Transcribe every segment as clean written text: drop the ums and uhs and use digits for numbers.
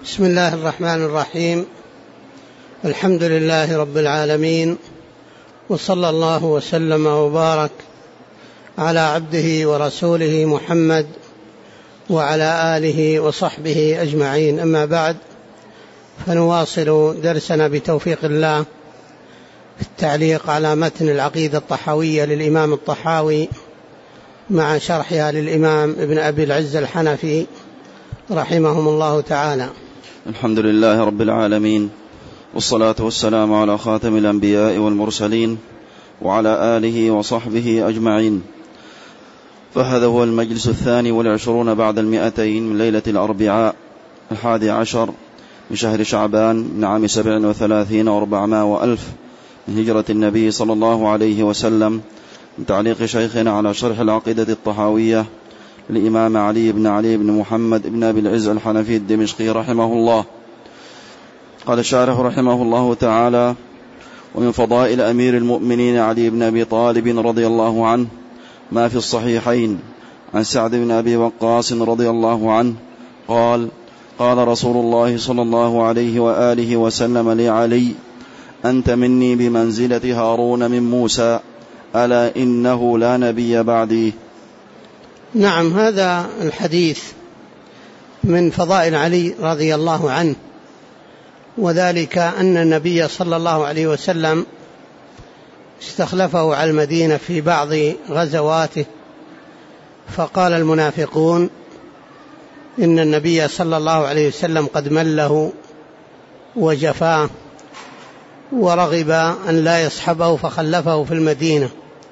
بسم الله الرحمن الرحيم. الحمد لله رب العالمين، وصلى الله وسلم وبارك على عبده ورسوله محمد وعلى آله وصحبه أجمعين. أما بعد، فنواصل درسنا بتوفيق الله في التعليق على متن العقيدة الطحاوية للإمام الطحاوي مع شرحها للإمام ابن أبي العز الحنفي رحمهم الله تعالى. الحمد لله رب العالمين، والصلاة والسلام على خاتم الأنبياء والمرسلين وعلى آله وصحبه أجمعين. فهذا هو المجلس 22 بعد 200 من ليلة الأربعاء 11 من شهر شعبان من عام 37 و400 وألف من هجرة النبي صلى الله عليه وسلم، من تعليق شيخنا على شرح العقيدة الطحاوية للإمام علي بن محمد بن أبي العز الحنفي الدمشقي رحمه الله. قال الشارح رحمه الله تعالى: ومن فضائل أمير المؤمنين علي بن أبي طالب رضي الله عنه ما في الصحيحين عن سعد بن أبي وقاص رضي الله عنه قال: قال رسول الله صلى الله عليه وآله وسلم لعلي: أنت مني بمنزلة هارون من موسى، ألا إنه لا نبي بعدي. نعم، هذا الحديث من فضائل علي رضي الله عنه، وذلك أن النبي صلى الله عليه وسلم استخلفه على المدينة في بعض غزواته، فقال المنافقون إن النبي صلى الله عليه وسلم قد مله وجفاه ورغب أن لا يصحبه فخلفه في المدينة،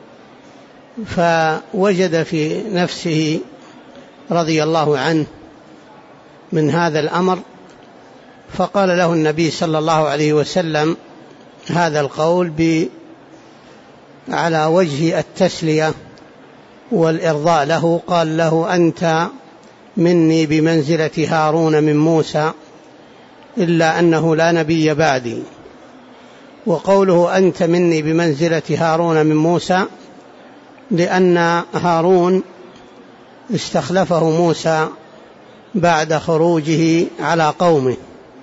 فوجد في نفسه رضي الله عنه من هذا الأمر، فقال له النبي صلى الله عليه وسلم هذا القول على وجه التسلية والإرضاء له. قال له: أنت مني بمنزلة هارون من موسى، إلا أنه لا نبي بعدي. وقوله أنت مني بمنزلة هارون من موسى لأن هارون استخلفه موسى بعد خروجه على قومه،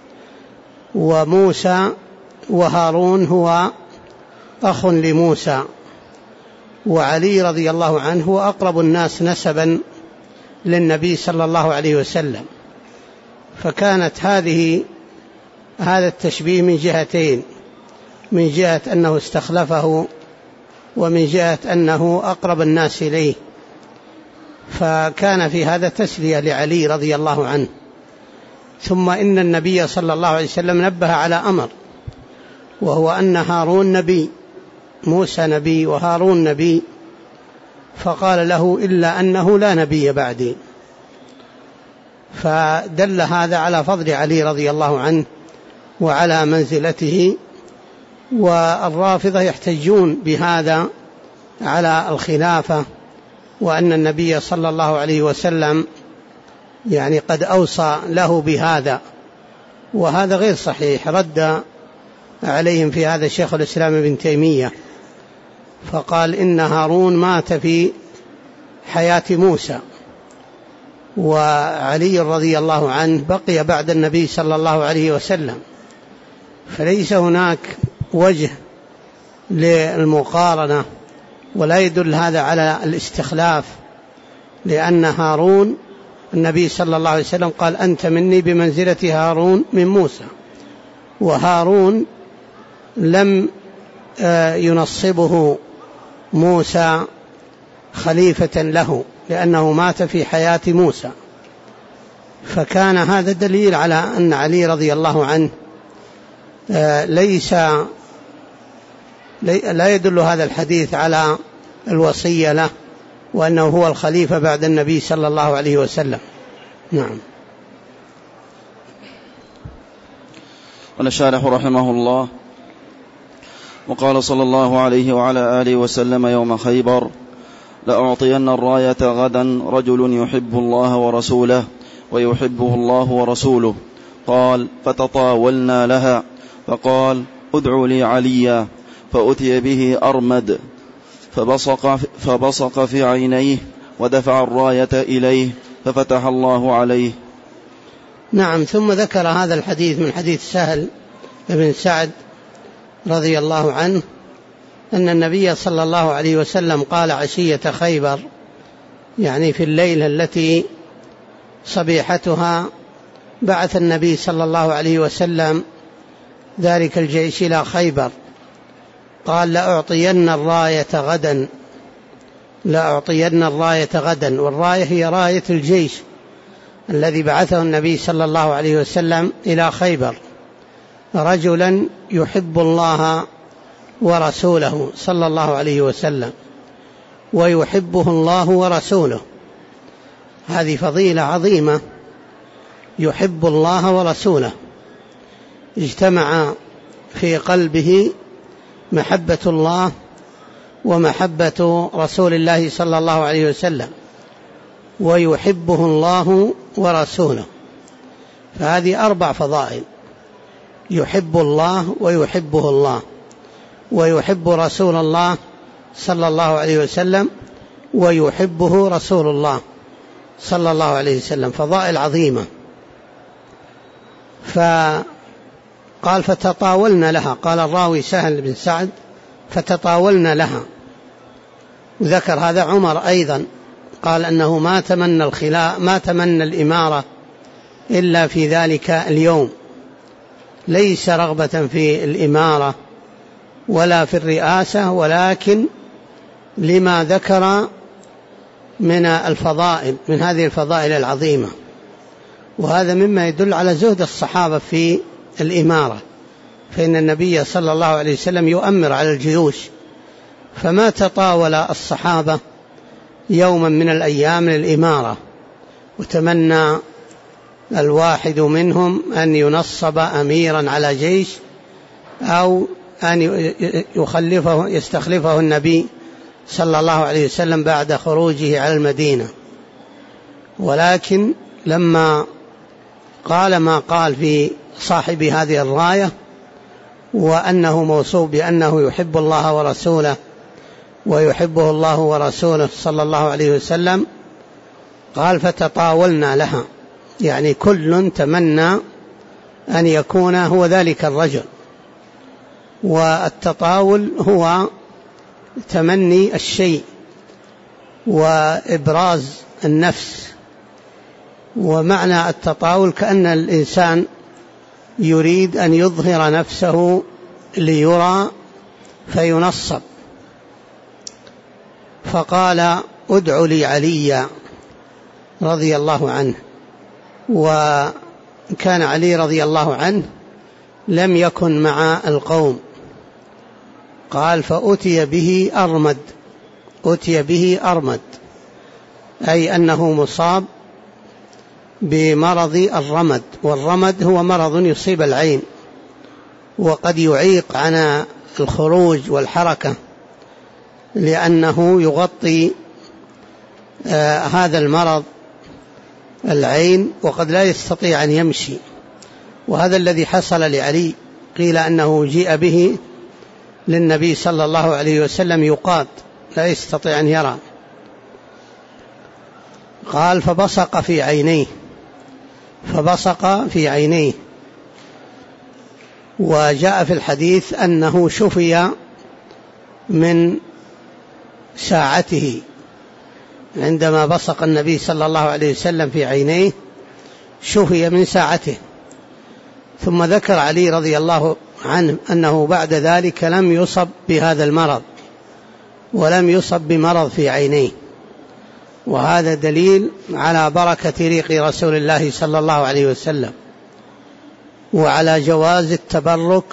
وموسى وهارون هو أخ لموسى، وعلي رضي الله عنه هو أقرب الناس نسبا للنبي صلى الله عليه وسلم. فكانت هذا التشبيه من جهتين: من جهة أنه استخلفه، ومن جهة أنه أقرب الناس إليه، فكان في هذا تسلية لعلي رضي الله عنه. ثم إن النبي صلى الله عليه وسلم نبه على أمر، وهو أن هارون نبي، موسى نبي وهارون نبي، فقال له: إلا أنه لا نبي بعدي. فدل هذا على فضل علي رضي الله عنه وعلى منزلته. والرافضة يحتجون بهذا على الخلافة، وأن النبي صلى الله عليه وسلم يعني قد أوصى له بهذا، وهذا غير صحيح. رد عليهم في هذا شيخ الإسلام ابن تيمية، فقال إن هارون مات في حياة موسى، وعلي رضي الله عنه بقي بعد النبي صلى الله عليه وسلم، فليس هناك وجه للمقارنة، ولا يدل هذا على الاستخلاف، لأن هارون النبي صلى الله عليه وسلم قال: أنت مني بمنزلة هارون من موسى، وهارون لم ينصبه موسى خليفة له، لأنه مات في حياة موسى. فكان هذا دليل على أن علي رضي الله عنه لا يدل هذا الحديث على الوصية له، وأنه هو الخليفة بعد النبي صلى الله عليه وسلم. نعم. قال الشارح رحمه الله: وقال صلى الله عليه وعلى آله وسلم يوم خيبر: لأعطين الراية غدا رجل يحب الله ورسوله ويحبه الله ورسوله. قال: فتطاولنا لها، فقال: ادعوا لي عليا. فأتي به أرمد فبصق في عينيه ودفع الراية إليه ففتح الله عليه. نعم. ثم ذكر هذا الحديث من حديث سهل بن سعد رضي الله عنه أن النبي صلى الله عليه وسلم قال عشية خيبر، يعني في الليلة التي صبيحتها بعث النبي صلى الله عليه وسلم ذلك الجيش إلى خيبر، قال لأعطين الراية غدا، لأعطين الراية غدا. والراية هي راية الجيش الذي بعثه النبي صلى الله عليه وسلم إلى خيبر، رجلا يحب الله ورسوله صلى الله عليه وسلم ويحبه الله ورسوله. هذه فضيلة عظيمة، يحب الله ورسوله، اجتمع في قلبه محبة الله ومحبة رسول الله صلى الله عليه وسلم، ويحبه الله ورسوله. فهذه 4 فضائل: يحب الله ويحبه الله، ويحب رسول الله صلى الله عليه وسلم، ويحبه رسول الله صلى الله عليه وسلم. فضائل عظيمة. فقال فتطاولنا لها، قال الراوي سهل بن سعد فتطاولنا لها. وذكر هذا عمر أيضا، قال أنه ما تمنى الإمارة إلا في ذلك اليوم، ليس رغبة في الإمارة ولا في الرئاسة، ولكن لما ذكر من الفضائل، من هذه الفضائل العظيمة. وهذا مما يدل على زهد الصحابة في الإمارة، فإن النبي صلى الله عليه وسلم يؤمر على الجيوش، فما تطاول الصحابة يوما من الأيام للإمارة، وتمنى الواحد منهم أن ينصب أميرا على جيش أو أن يستخلفه النبي صلى الله عليه وسلم بعد خروجه على المدينة. ولكن لما قال ما قال في صاحب هذه الراية، وأنه موصوف بأنه يحب الله ورسوله ويحبه الله ورسوله صلى الله عليه وسلم، قال فتطاولنا لها، يعني كل تمنى أن يكون هو ذلك الرجل. والتطاول هو تمني الشيء وإبراز النفس. ومعنى التطاول كأن الإنسان يريد أن يظهر نفسه ليرى فينصب. فقال ادع لي علي رضي الله عنه. وكان علي رضي الله عنه لم يكن مع القوم. قال فأتي به أرمد، أتي به أرمد أي أنه مصاب بمرض الرمد، والرمد هو مرض يصيب العين وقد يعيق عن الخروج والحركة، لأنه يغطي هذا المرض العين وقد لا يستطيع أن يمشي. وهذا الذي حصل لعلي، قيل أنه جيء به للنبي صلى الله عليه وسلم يقاط، لا يستطيع أن يرى. قال فبصق في عينيه، فبصق في عينيه. وجاء في الحديث أنه شفي من ساعته، عندما بصق النبي صلى الله عليه وسلم في عينيه شفي من ساعته. ثم ذكر علي رضي الله عنه أنه بعد ذلك لم يصب بهذا المرض ولم يصب بمرض في عينيه. وهذا دليل على بركة ريق رسول الله صلى الله عليه وسلم، وعلى جواز التبرك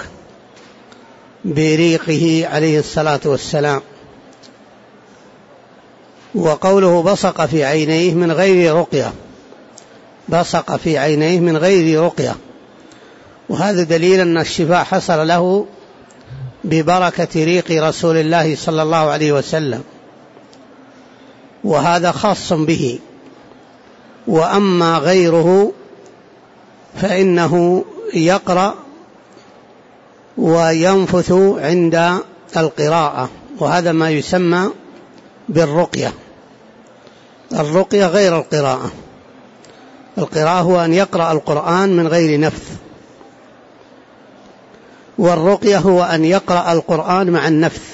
بريقه عليه الصلاة والسلام. وقوله بصق في عينيه من غير رقية، بصق في عينيه من غير رقية، وهذا دليل أن الشفاء حصل له ببركة ريق رسول الله صلى الله عليه وسلم، وهذا خاص به. وأما غيره فإنه يقرأ وينفث عند القراءة، وهذا ما يسمى بالرقية. الرقية غير القراءة، القراءة هو أن يقرأ القرآن من غير نفث، والرقية هو أن يقرأ القرآن مع النفث،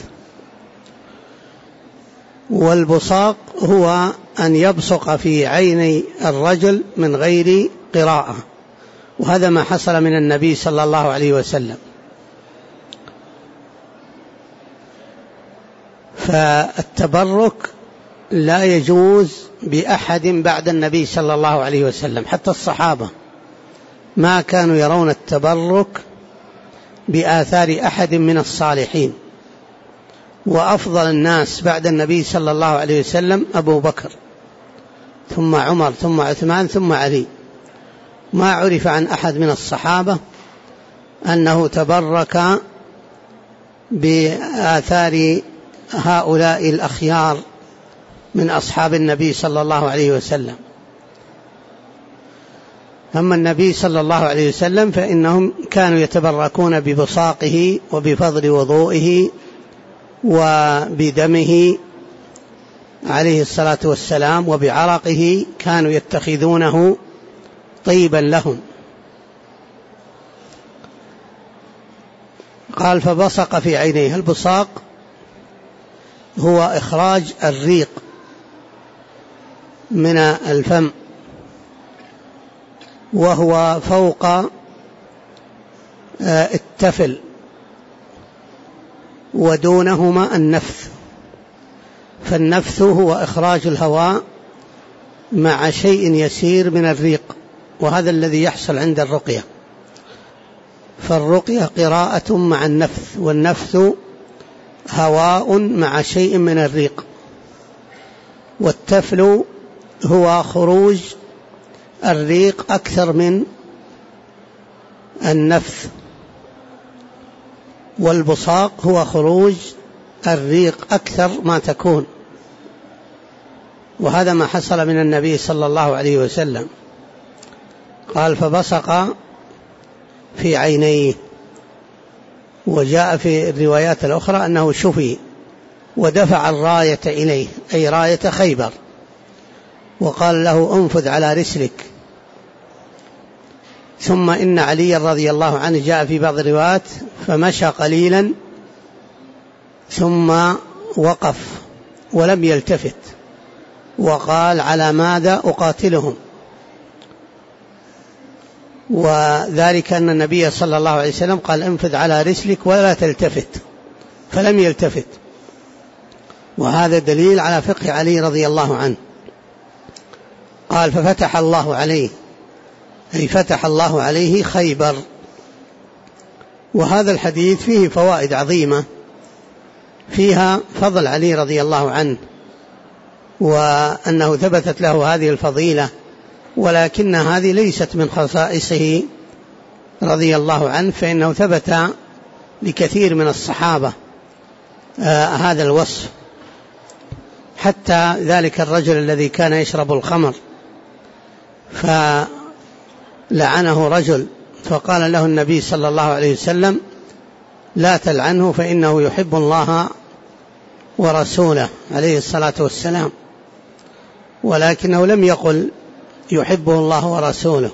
والبصاق هو أن يبصق في عيني الرجل من غير قراءة، وهذا ما حصل من النبي صلى الله عليه وسلم. فالتبرك لا يجوز بأحد بعد النبي صلى الله عليه وسلم، حتى الصحابة ما كانوا يرون التبرك بآثار أحد من الصالحين. وأفضل الناس بعد النبي صلى الله عليه وسلم أبو بكر، ثم عمر، ثم عثمان، ثم علي. ما عرف عن أحد من الصحابة أنه تبرك بآثار هؤلاء الأخيار من أصحاب النبي صلى الله عليه وسلم. أما النبي صلى الله عليه وسلم فإنهم كانوا يتبركون ببصاقه وبفضل وضوئه وبدمه عليه الصلاة والسلام وبعرقه، كانوا يتخذونه طيبا لهم. قال فبصق في عينيه. البصاق هو إخراج الريق من الفم، وهو فوق التفل، ودونهما النفث. فالنفث هو إخراج الهواء مع شيء يسير من الريق، وهذا الذي يحصل عند الرقية. فالرقية قراءة مع النفث، والنفث هواء مع شيء من الريق. والتفل هو خروج الريق أكثر من النفث، والبصاق هو خروج الريق أكثر ما تكون. وهذا ما حصل من النبي صلى الله عليه وسلم. قال فبصق في عينيه. وجاء في الروايات الأخرى أنه شفي ودفع الراية إليه، أي راية خيبر، وقال له انفذ على رسلك. ثم إن علي رضي الله عنه جاء في بعض الروايات فمشى قليلا ثم وقف ولم يلتفت، وقال على ماذا أقاتلهم؟ وذلك أن النبي صلى الله عليه وسلم قال انفذ على رسلك ولا تلتفت، فلم يلتفت. وهذا دليل على فقه علي رضي الله عنه. قال ففتح الله عليه، أي فتح الله عليه خيبر. وهذا الحديث فيه فوائد عظيمة، فيها فضل علي رضي الله عنه، وأنه ثبتت له هذه الفضيلة، ولكن هذه ليست من خصائصه رضي الله عنه، فإنه ثبت لكثير من الصحابة هذا الوصف. حتى ذلك الرجل الذي كان يشرب الخمر فلعنه رجل، فقال له النبي صلى الله عليه وسلم لا تلعنه فإنه يحب الله ورسوله عليه الصلاة والسلام، ولكنه لم يقل يحبه الله ورسوله،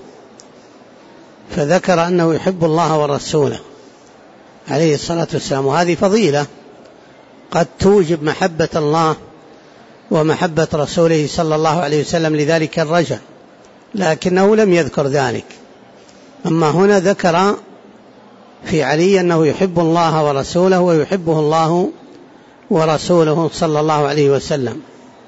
فذكر أنه يحب الله ورسوله عليه الصلاة والسلام. وهذه فضيلة قد توجب محبة الله ومحبة رسوله صلى الله عليه وسلم لذلك الرجل، لكنه لم يذكر ذلك. أما هنا ذكر في علي أنه يحب الله ورسوله ويحبه الله ورسوله صلى الله عليه وسلم.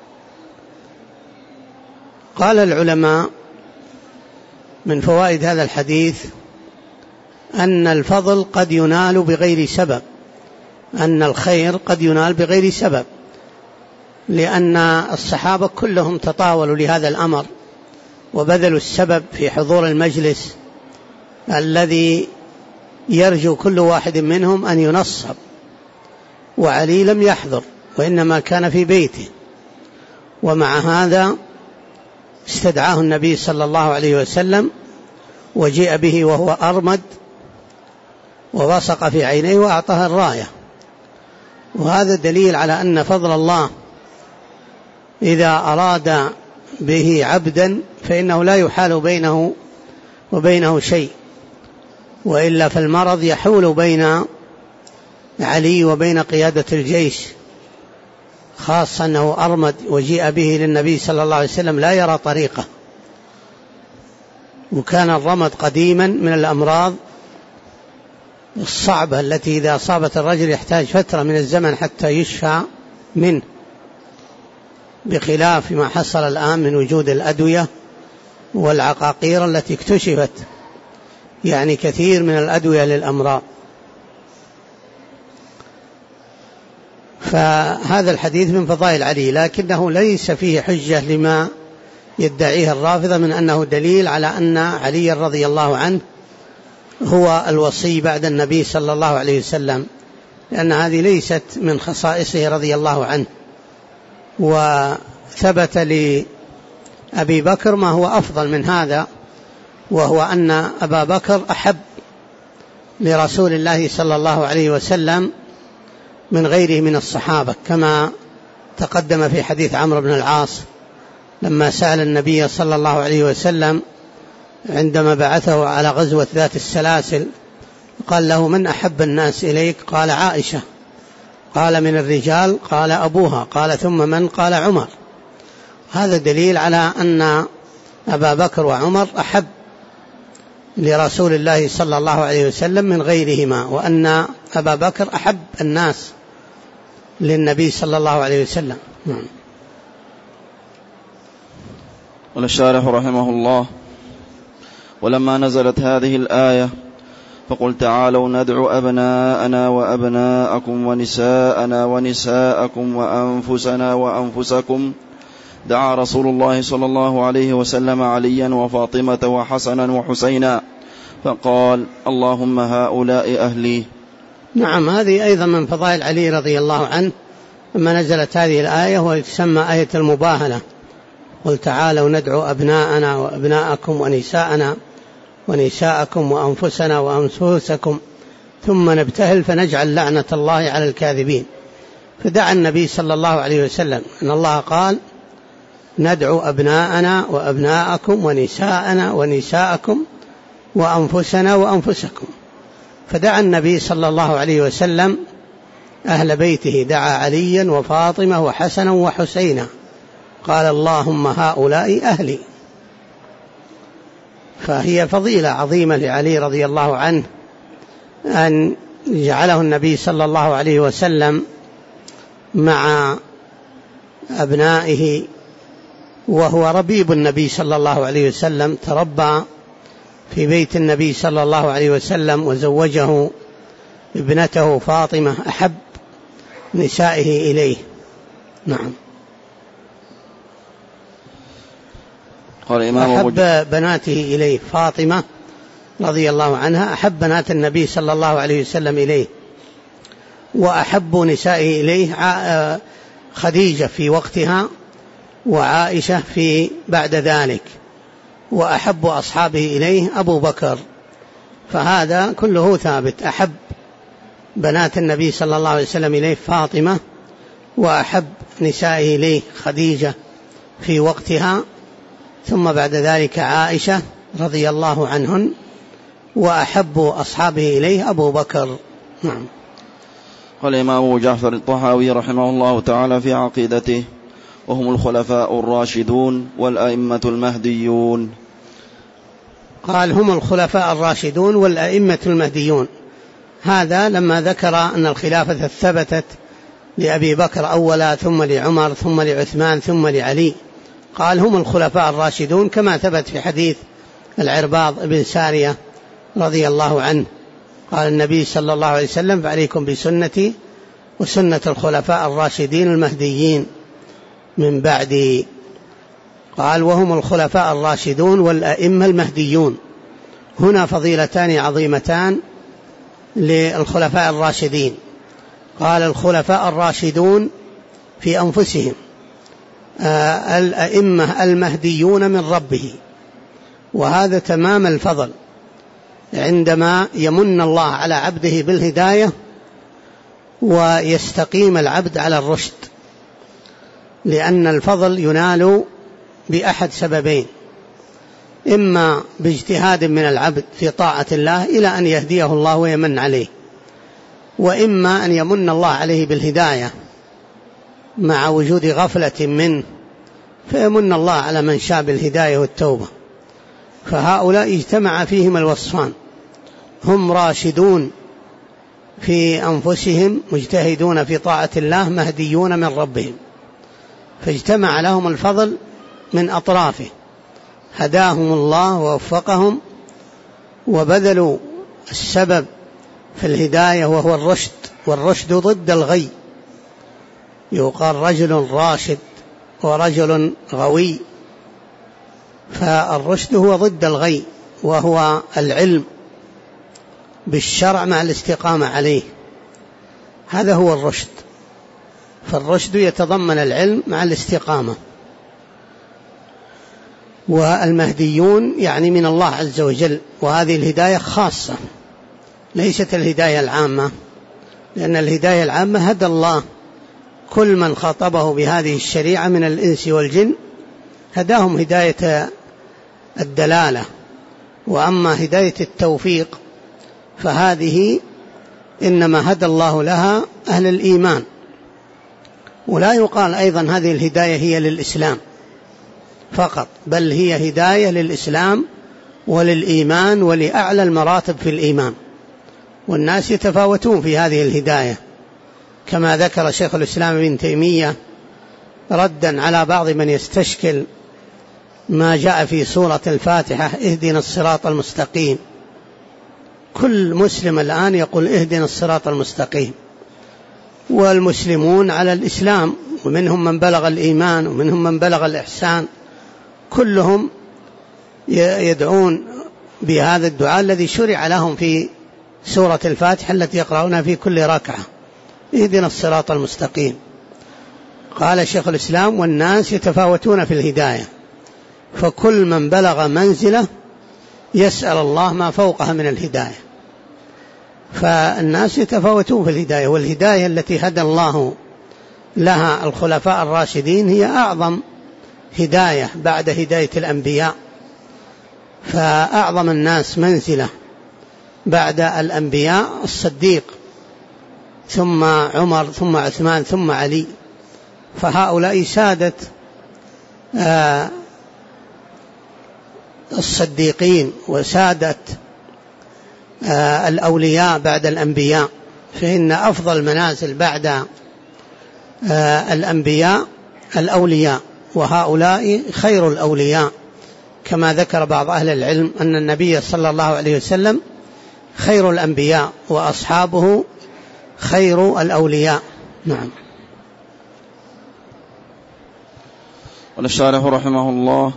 قال العلماء من فوائد هذا الحديث أن الفضل قد ينال بغير سبب، أن الخير قد ينال بغير سبب، لأن الصحابة كلهم تطاولوا لهذا الأمر وبذلوا السبب في حضور المجلس الذي يرجو كل واحد منهم أن ينصب. وعلي لم يحضر وإنما كان في بيته، ومع هذا استدعاه النبي صلى الله عليه وسلم وجيء به وهو أرمد وبصق في عينيه وأعطاه الراية. وهذا دليل على أن فضل الله إذا أراد به عبدا فإنه لا يحال بينه وبينه شيء، وإلا فالمرض يحول بين علي وبين قيادة الجيش، خاصة أنه أرمد وجيء به للنبي صلى الله عليه وسلم لا يرى طريقه. وكان الرمد قديما من الأمراض الصعبة التي إذا أصابت الرجل يحتاج فترة من الزمن حتى يشفى منه، بخلاف ما حصل الآن من وجود الأدوية والعقاقير التي اكتشفت، يعني كثير من الأدوية للأمراض. فهذا الحديث من فضائل علي، لكنه ليس فيه حجة لما يدعيه الرافضة من أنه دليل على أن علي رضي الله عنه هو الوصي بعد النبي صلى الله عليه وسلم، لأن هذه ليست من خصائصه رضي الله عنه. وثبت لأبي بكر ما هو أفضل من هذا، وهو أن أبا بكر أحب لرسول الله صلى الله عليه وسلم من غيره من الصحابة، كما تقدم في حديث عمرو بن العاص لما سأل النبي صلى الله عليه وسلم عندما بعثه على غزوة ذات السلاسل، قال له: من أحب الناس إليك؟ قال: عائشة. قال: من الرجال؟ قال: أبوها. قال: ثم من؟ قال: عمر. هذا دليل على أن أبا بكر وعمر أحب لرسول الله صلى الله عليه وسلم من غيرهما، وأن أبا بكر أحب الناس للنبي صلى الله عليه وسلم. قال الشارح رحمه الله: ولما نزلت هذه الآية فقل تعالوا ندعو أبناءنا وأبناءكم ونساءنا ونساءكم وأنفسنا وأنفسكم، دعا رسول الله صلى الله عليه وسلم عليا وفاطمة وحسنا وحسينا فقال: اللهم هؤلاء أهلي. نعم، هذه أيضا من فضائل علي رضي الله عنه. لما نزلت هذه الآية وتسمى آية المباهلة: قل تعالوا ندعو أبناءنا وأبناءكم ونساءنا ونساءكم وأنفسنا وأنفسكم ثم نبتهل فنجعل لعنة الله على الكاذبين. فدعا النبي صلى الله عليه وسلم أن الله قال: ندعو أبناءنا وأبناءكم ونساءنا ونساءكم وأنفسنا وأنفسكم. فدعا النبي صلى الله عليه وسلم أهل بيته، دعا عليا وفاطمة وحسنا وحسينا، قال: اللهم هؤلاء أهلي. فهي فضيلة عظيمة لعلي رضي الله عنه أن جعله النبي صلى الله عليه وسلم مع أبنائه، وهو ربيب النبي صلى الله عليه وسلم، تربى في بيت النبي صلى الله عليه وسلم، وزوجه ابنته فاطمة أحب نسائه إليه. نعم، أحب بناته إليه. فاطمة رضي الله عنها أحب بنات النبي صلى الله عليه وسلم إليه، وأحب نسائه إليه خديجة في وقتها، وعائشة في بعد ذلك، وأحب أصحابه إليه أبو بكر. فهذا كله ثابت. أحب بنات النبي صلى الله عليه وسلم إليه فاطمة، وأحب نسائه إليه خديجة في وقتها، ثم بعد ذلك عائشة رضي الله عنهن، وأحب أصحابه إليه أبو بكر. نعم. قال الإمام أبو جعفر الطحاوي رحمه الله تعالى في عقيدته: وهم الخلفاء الراشدون والأئمة المهديون. قال: هم الخلفاء الراشدون والأئمة المهديون. هذا لما ذكر أن الخلافة ثبتت لأبي بكر أولا، ثم لعمر، ثم لعثمان، ثم لعلي. قال: هم الخلفاء الراشدون، كما ثبت في حديث العرباض بن سارية رضي الله عنه، قال النبي صلى الله عليه وسلم: فعليكم بسنتي وسنة الخلفاء الراشدين المهديين من بعدي. قال: وهم الخلفاء الراشدون والأئمة المهديون. هنا فضيلتان عظيمتان للخلفاء الراشدين. قال: الخلفاء الراشدون في أنفسهم، الأئمة المهديون من ربه. وهذا تمام الفضل عندما يمن الله على عبده بالهداية ويستقيم العبد على الرشد، لأن الفضل ينال بأحد سببين: إما باجتهاد من العبد في طاعة الله إلى أن يهديه الله ويمن عليه، وإما أن يمن الله عليه بالهداية مع وجود غفلة منه فيمن الله على من شاء بالهداية والتوبة. فهؤلاء اجتمع فيهم الوصفان: هم راشدون في أنفسهم، مجتهدون في طاعة الله، مهديون من ربهم، فاجتمع لهم الفضل من أطرافه، هداهم الله ووفقهم وبذلوا السبب في الهداية وهو الرشد، والرشد ضد الغي. يقال رجل راشد ورجل غوي، فالرشد هو ضد الغي، وهو العلم بالشرع مع الاستقامة عليه، هذا هو الرشد. فالرشد يتضمن العلم مع الاستقامة. والمهديون يعني من الله عز وجل، وهذه الهداية خاصة ليست الهداية العامة، لأن الهداية العامة هدى الله كل من خاطبه بهذه الشريعة من الإنس والجن، هداهم هداية الدلالة. وأما هداية التوفيق فهذه إنما هدى الله لها أهل الإيمان. ولا يقال أيضا هذه الهداية هي للإسلام فقط، بل هي هداية للإسلام وللإيمان ولأعلى المراتب في الإيمان، والناس يتفاوتون في هذه الهداية، كما ذكر شيخ الإسلام ابن تيمية ردا على بعض من يستشكل ما جاء في سورة الفاتحة: اهدنا الصراط المستقيم. كل مسلم الآن يقول اهدنا الصراط المستقيم، والمسلمون على الإسلام، ومنهم من بلغ الإيمان ومنهم من بلغ الإحسان، كلهم يدعون بهذا الدعاء الذي شرع لهم في سورة الفاتحة التي يقرؤونها في كل ركعة: اهدنا الصراط المستقيم. قال شيخ الإسلام: والناس يتفاوتون في الهداية، فكل من بلغ منزله يسأل الله ما فوقها من الهداية. فالناس يتفاوتون في الهداية، والهداية التي هدى الله لها الخلفاء الراشدين هي أعظم هداية بعد هداية الأنبياء. فأعظم الناس منزلة بعد الأنبياء الصديق، ثم عمر، ثم عثمان، ثم علي. فهؤلاء سادة الصديقين وسادة الأولياء بعد الأنبياء، فإن أفضل منازل بعد الأنبياء الأولياء، وهؤلاء خير الأولياء، كما ذكر بعض أهل العلم أن النبي صلى الله عليه وسلم خير الأنبياء وأصحابه خير الأولياء. نعم. والشارح رحمه الله: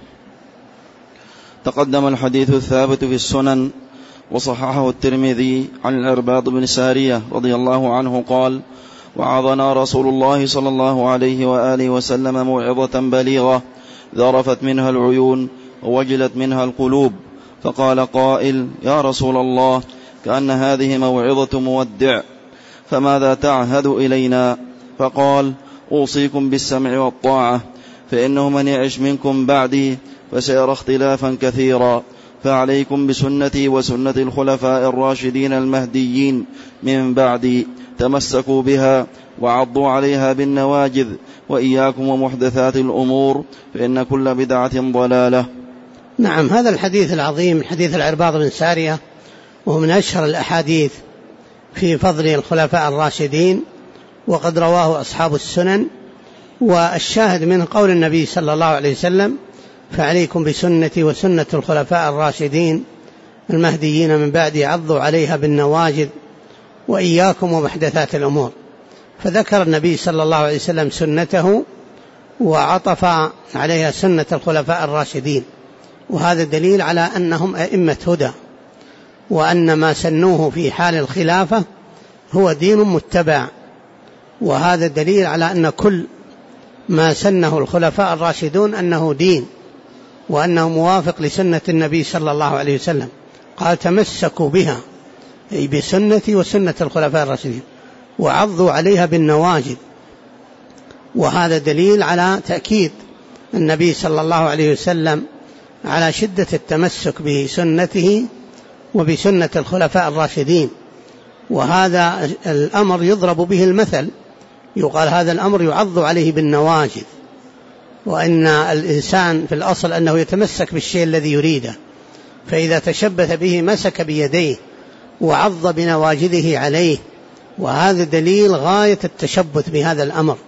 تقدم الحديث الثابت في السنن وصححه الترمذي عن العرباض بن سارية رضي الله عنه قال: وعظنا رسول الله صلى الله عليه وآله وسلم موعظة بليغة ذرفت منها العيون ووجلت منها القلوب، فقال قائل: يا رسول الله، كأن هذه موعظة مودع، فماذا تعهد إلينا؟ فقال: أوصيكم بالسمع والطاعة، فإنه من يعش منكم بعدي فسيرى اختلافا كثيرا، فعليكم بسنتي وسنة الخلفاء الراشدين المهديين من بعدي، تمسكوا بها وعضوا عليها بالنواجذ، وإياكم ومحدثات الأمور، فإن كل بدعة ضلالة. نعم. هذا الحديث العظيم، حديث العرباض بن سارية، وهو من أشهر الأحاديث في فضل الخلفاء الراشدين، وقد رواه أصحاب السنن. والشاهد منه قول النبي صلى الله عليه وسلم: فعليكم بسنتي وسنة الخلفاء الراشدين المهديين من بعدي، عضوا عليها بالنواجذ، وإياكم ومحدثات الأمور. فذكر النبي صلى الله عليه وسلم سنته وعطف عليها سنة الخلفاء الراشدين، وهذا دليل على أنهم أئمة هدى، وأن ما سنوه في حال الخلافة هو دين متبع. وهذا دليل على أن كل ما سنه الخلفاء الراشدون أنه دين، وأنه موافق لسنة النبي صلى الله عليه وسلم. قال: تمسكوا بها، أي بسنتي وسنة الخلفاء الراشدين، وعضوا عليها بالنواجذ. وهذا دليل على تأكيد النبي صلى الله عليه وسلم على شدة التمسك بسنته وبسنة الخلفاء الراشدين، وهذا الأمر يضرب به المثل، يقال هذا الأمر يعض عليه بالنواجذ، وإن الإنسان في الأصل أنه يتمسك بالشيء الذي يريده، فإذا تشبث به مسك بيديه وعض بنواجذه عليه، وهذا دليل غاية التشبث بهذا الأمر.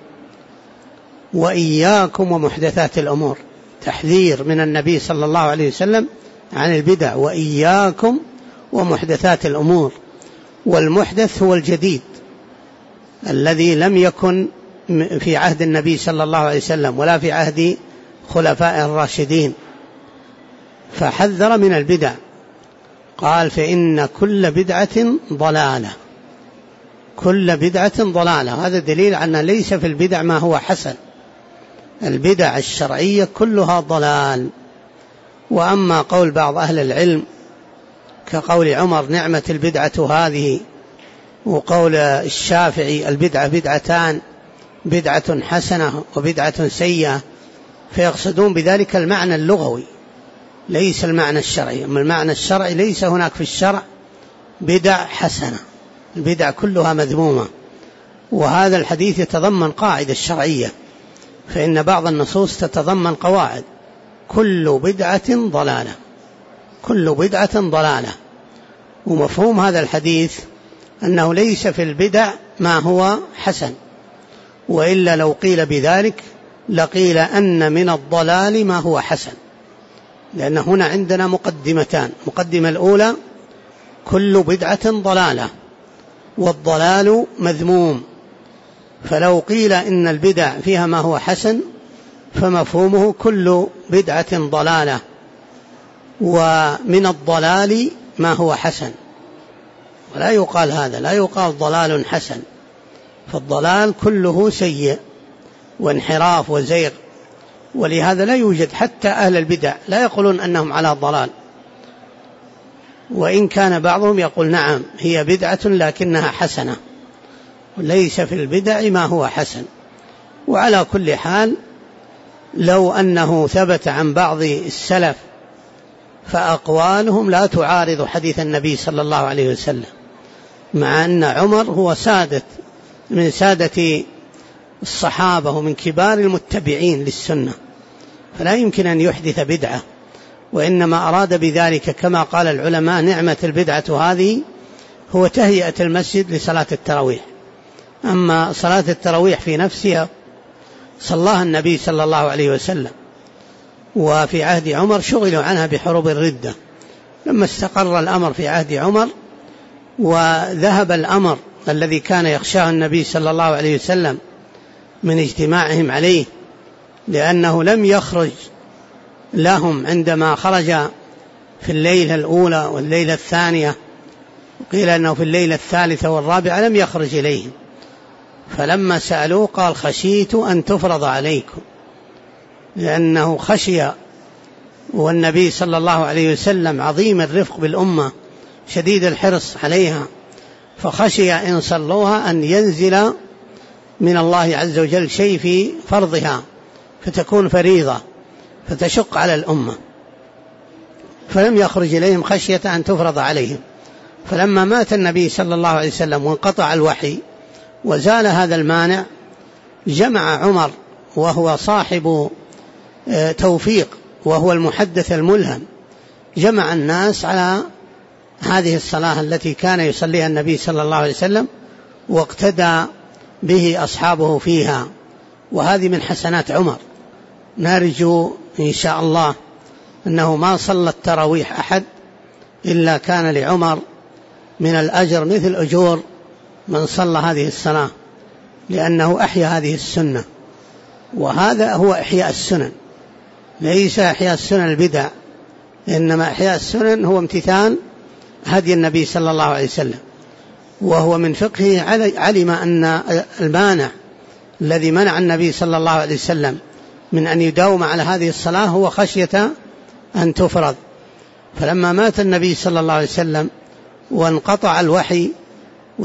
وإياكم ومحدثات الأمور، تحذير من النبي صلى الله عليه وسلم عن البدع، وإياكم ومحدثات الأمور. والمحدث هو الجديد الذي لم يكن في عهد النبي صلى الله عليه وسلم ولا في عهد خلفاء الراشدين، فحذر من البدع، قال فإن كل بدعة ضلالة، كل بدعة ضلالة. هذا دليل أن ليس في البدع ما هو حسن، البدع الشرعية كلها ضلال. وأما قول بعض أهل العلم كقول عمر نعمة البدعة هذه، وقول الشافعي البدعة بدعتان، بدعة حسنة وبدعة سيئة، فيقصدون بذلك المعنى اللغوي ليس المعنى الشرعي. أما المعنى الشرعي ليس هناك في الشرع بدع حسنة، البدع كلها مذمومة. وهذا الحديث يتضمن قاعدة شرعية، فإن بعض النصوص تتضمن قواعد، كل بدعة ضلالة، كل بدعة ضلالة. ومفهوم هذا الحديث أنه ليس في البدع ما هو حسن، وإلا لو قيل بذلك لقيل أن من الضلال ما هو حسن، لأن هنا عندنا مقدمتان. مقدمة الأولى كل بدعة ضلالة، والضلال مذموم، فلو قيل إن البدع فيها ما هو حسن فمفهومه كل بدعة ضلالة، ومن الضلال ما هو حسن، ولا يقال هذا، لا يقال ضلال حسن، فالضلال كله سيء وانحراف وزيغ. ولهذا لا يوجد حتى أهل البدع لا يقولون أنهم على ضلال، وإن كان بعضهم يقول نعم هي بدعة لكنها حسنة، وليس في البدع ما هو حسن. وعلى كل حال لو أنه ثبت عن بعض السلف فأقوالهم لا تعارض حديث النبي صلى الله عليه وسلم، مع أن عمر هو من سادة الصحابة ومن كبار المتبعين للسنة، فلا يمكن أن يحدث بدعة، وإنما أراد بذلك كما قال العلماء نعمة البدعة هذه هو تهيئة المسجد لصلاة التراويح. أما صلاة التراويح في نفسها صلاها النبي صلى الله عليه وسلم، وفي عهد عمر شغلوا عنها بحروب الردة. لما استقر الأمر في عهد عمر وذهب الأمر الذي كان يخشاه النبي صلى الله عليه وسلم من اجتماعهم عليه، لأنه لم يخرج لهم عندما خرج في الليلة الأولى والليلة الثانية، وقيل أنه في الليلة الثالثة والرابعة لم يخرج إليهم، فلما سألوه قال خشيت أن تفرض عليكم، لأنه خشي، والنبي صلى الله عليه وسلم عظيم الرفق بالأمة شديد الحرص عليها، فخشي إن صلوها أن ينزل من الله عز وجل شيء في فرضها فتكون فريضة فتشق على الأمة، فلم يخرج إليهم خشية أن تفرض عليهم. فلما مات النبي صلى الله عليه وسلم وانقطع الوحي وزال هذا المانع، جمع عمر وهو صاحب توفيق وهو المحدث الملهم، جمع الناس على هذه الصلاة التي كان يصليها النبي صلى الله عليه وسلم، واقتدى به أصحابه فيها، وهذه من حسنات عمر. نرجو إن شاء الله أنه ما صلى التراويح أحد إلا كان لعمر من الأجر مثل أجور من صلى هذه الصلاة، لأنه أحيا هذه السنة، وهذا هو إحياء السنن، ليس إحياء السنن البدع، إنما إحياء السنن هو امتثال هدي النبي صلى الله عليه وسلم. وهو من فقهه علم أن المانع الذي منع النبي صلى الله عليه وسلم من أن يداوم على هذه الصلاة هو خشية أن تفرض. فلما مات النبي صلى الله عليه وسلم وانقطع الوحي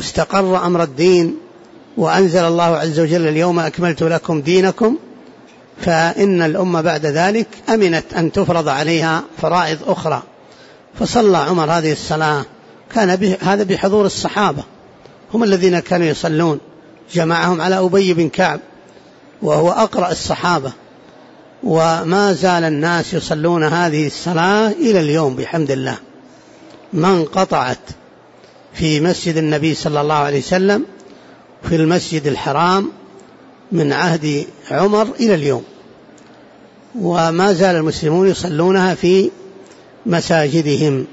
واستقر أمر الدين وأنزل الله عز وجل اليوم أكملت لكم دينكم، فإن الأمة بعد ذلك أمنت أن تفرض عليها فرائض أخرى. فصلى عمر هذه الصلاة، كان هذا بحضور الصحابة، هم الذين كانوا يصلون، جمعهم على أبي بن كعب وهو أقرأ الصحابة، وما زال الناس يصلون هذه الصلاة إلى اليوم بحمد الله، ما انقطعت في مسجد النبي صلى الله عليه وسلم في المسجد الحرام من عهد عمر إلى اليوم، وما زال المسلمون يصلونها في مساجدهم.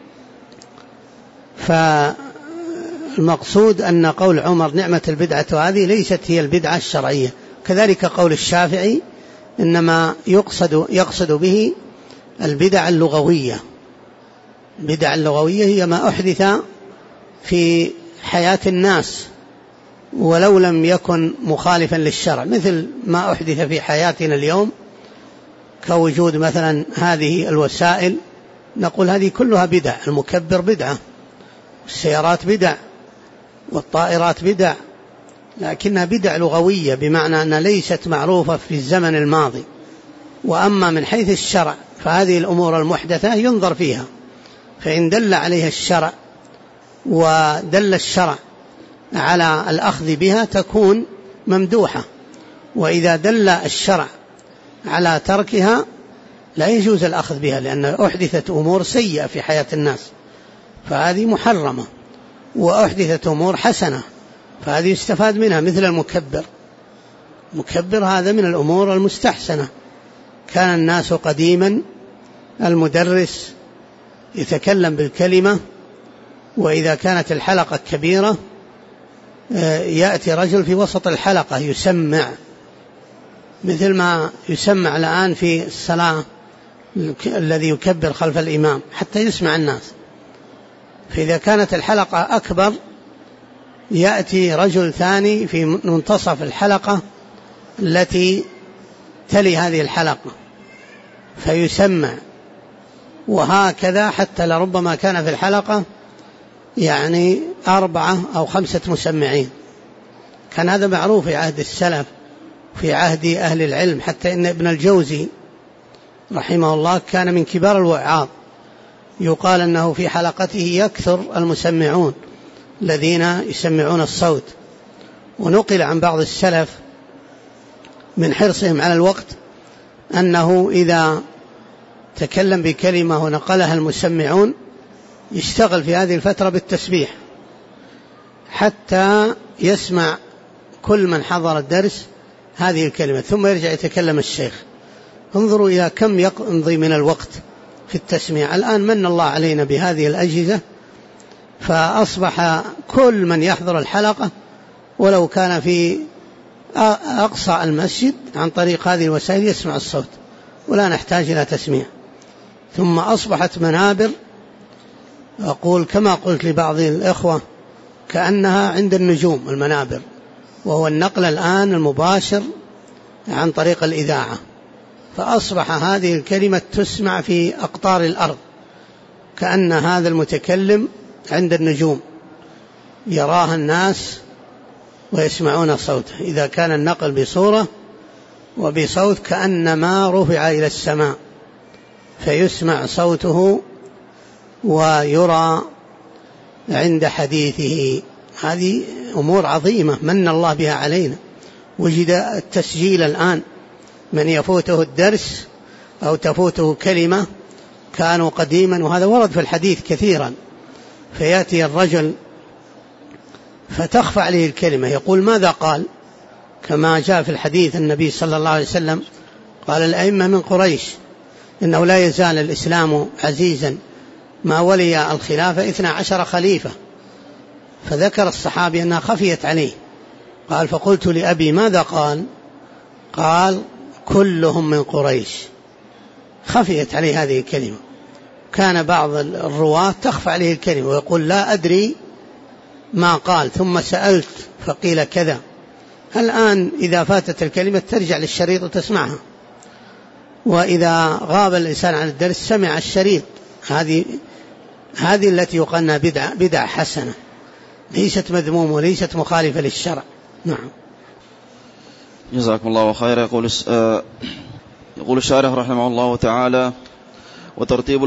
فالمقصود أن قول عمر نعمة البدعة هذه ليست هي البدعة الشرعية. كذلك قول الشافعي إنما يقصد به البدع اللغوية. البدع اللغوية هي ما أحدث في حياة الناس ولو لم يكن مخالفا للشرع، مثل ما أحدث في حياتنا اليوم كوجود مثلا هذه الوسائل، نقول هذه كلها بدع. المكبر بدعة، السيارات بدع، والطائرات بدع، لكنها بدع لغوية، بمعنى أنها ليست معروفة في الزمن الماضي. وأما من حيث الشرع فهذه الأمور المحدثة ينظر فيها، فإن دل عليها الشرع ودل الشرع على الأخذ بها تكون ممدوحة، وإذا دل الشرع على تركها لا يجوز الأخذ بها، لأن أحدثت أمور سيئة في حياة الناس فهذه محرمة، وأحدثت أمور حسنة فهذه يستفاد منها، مثل المكبر. المكبر هذا من الأمور المستحسنة. كان الناس قديما المدرس يتكلم بالكلمة، وإذا كانت الحلقة كبيرة يأتي رجل في وسط الحلقة يسمع، مثل ما يسمع الآن في الصلاة الذي يكبر خلف الإمام حتى يسمع الناس. فإذا كانت الحلقة أكبر يأتي رجل ثاني في منتصف الحلقة التي تلي هذه الحلقة فيسمع، وهكذا حتى لربما كان في الحلقة 4 أو 5 مسمعين. كان هذا معروف في عهد السلف، في عهد أهل العلم، حتى إن ابن الجوزي رحمه الله كان من كبار الوعاظ، يقال أنه في حلقته يكثر المسمعون الذين يسمعون الصوت. ونقل عن بعض السلف من حرصهم على الوقت أنه إذا تكلم بكلمة ونقلها المسمعون يشتغل في هذه الفترة بالتسبيح حتى يسمع كل من حضر الدرس هذه الكلمة، ثم يرجع يتكلم الشيخ. انظروا إلى كم يمضي من الوقت في التسميع. الآن من الله علينا بهذه الأجهزة، فأصبح كل من يحضر الحلقة ولو كان في أقصى المسجد عن طريق هذه الوسائل يسمع الصوت، ولا نحتاج إلى تسميع. ثم أصبحت منابر، أقول كما قلت لبعض الإخوة كأنها عند النجوم المنابر، وهو النقل الآن المباشر عن طريق الإذاعة، فأصبح هذه الكلمة تسمع في أقطار الأرض، كأن هذا المتكلم عند النجوم يراها الناس ويسمعون صوته. إذا كان النقل بصورة وبصوت كأنما رفع إلى السماء فيسمع صوته ويرى عند حديثه. هذه أمور عظيمة من الله بها علينا. وجد التسجيل الآن، من يفوته الدرس أو تفوته كلمة، كانوا قديما وهذا ورد في الحديث كثيرا، فيأتي الرجل فتخفى عليه الكلمة يقول ماذا قال، كما جاء في الحديث النبي صلى الله عليه وسلم قال الأئمة من قريش إنه لا يزال الإسلام عزيزا ما ولي الخلافة 12 خليفة. فذكر الصحابي أنها خفيت عليه، قال فقلت لأبي ماذا قال؟ قال كلهم من قريش. خفيت عليه هذه الكلمة. كان بعض الرواة تخفى عليه الكلمة ويقول لا أدري ما قال، ثم سألت فقيل كذا. الآن إذا فاتت الكلمة ترجع للشريط وتسمعها، وإذا غاب الإنسان عن الدرس سمع الشريط. هذه التي يقالنا بدعة حسنة، ليست مذمومة وليست مخالفة للشرع. نعم. جزاكم الله خيرا. يقول الشارح رحمه الله تعالى: وترتيب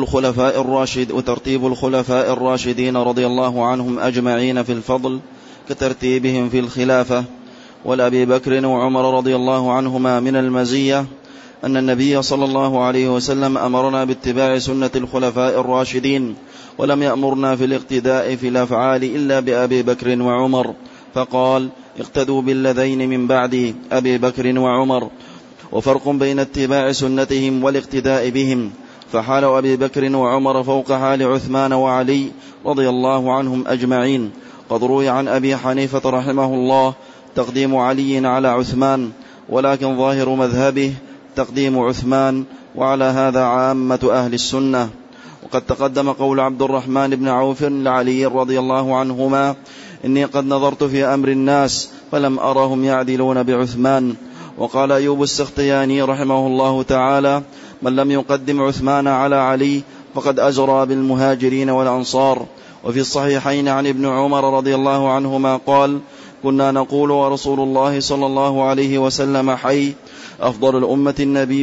الخلفاء الراشدين رضي الله عنهم أجمعين في الفضل كترتيبهم في الخلافة. ولأبي بكر وعمر رضي الله عنهما من المزية أن النبي صلى الله عليه وسلم أمرنا باتباع سنة الخلفاء الراشدين، ولم يأمرنا في الاقتداء في الأفعال إلا بأبي بكر وعمر، فقال: اقتدوا بالذين من بعد أبي بكر وعمر. وفرق بين اتباع سنتهم والاقتداء بهم، فحال أبي بكر وعمر فوق حال عثمان وعلي رضي الله عنهم أجمعين. قد روي عن أبي حنيفة رحمه الله تقديم علي على عثمان، ولكن ظاهر مذهبه تقديم عثمان، وعلى هذا عامة أهل السنة. وقد تقدم قول عبد الرحمن بن عوف لعلي رضي الله عنهما: إني قد نظرت في أمر الناس فلم أرهم يعدلون بعثمان. وقال أيوب السختياني رحمه الله تعالى: من لم يقدم عثمان على علي فقد أجرى بالمهاجرين والأنصار. وفي الصحيحين عن ابن عمر رضي الله عنهما قال: كنا نقول ورسول الله صلى الله عليه وسلم حي: أفضل أمة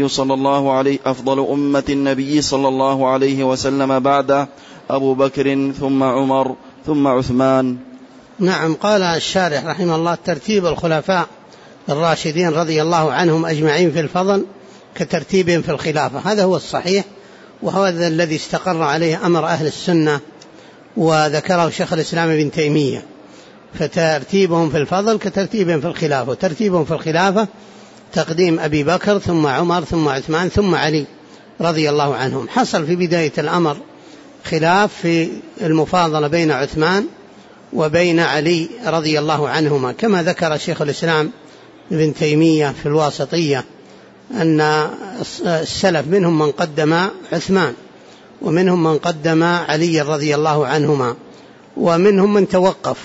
النبي صلى الله عليه وسلم بعد أبو بكر ثم عمر ثم عثمان. نعم. قال الشارح رحمه الله: ترتيب الخلفاء الراشدين رضي الله عنهم أجمعين في الفضل كترتيبهم في الخلافة. هذا هو الصحيح، وهذا الذي استقر عليه أمر أهل السنة، وذكره شيخ الإسلام ابن تيمية. فترتيبهم في الفضل كترتيبهم في الخلافة، وترتيبهم في الخلافة تقديم أبي بكر ثم عمر ثم عثمان ثم علي رضي الله عنهم. حصل في بداية الأمر خلاف في المفاضلة بين عثمان وبين علي رضي الله عنهما، كما ذكر شيخ الإسلام ابن تيمية في الواسطية أن السلف منهم من قدم عثمان، ومنهم من قدم علي رضي الله عنهما، ومنهم من توقف.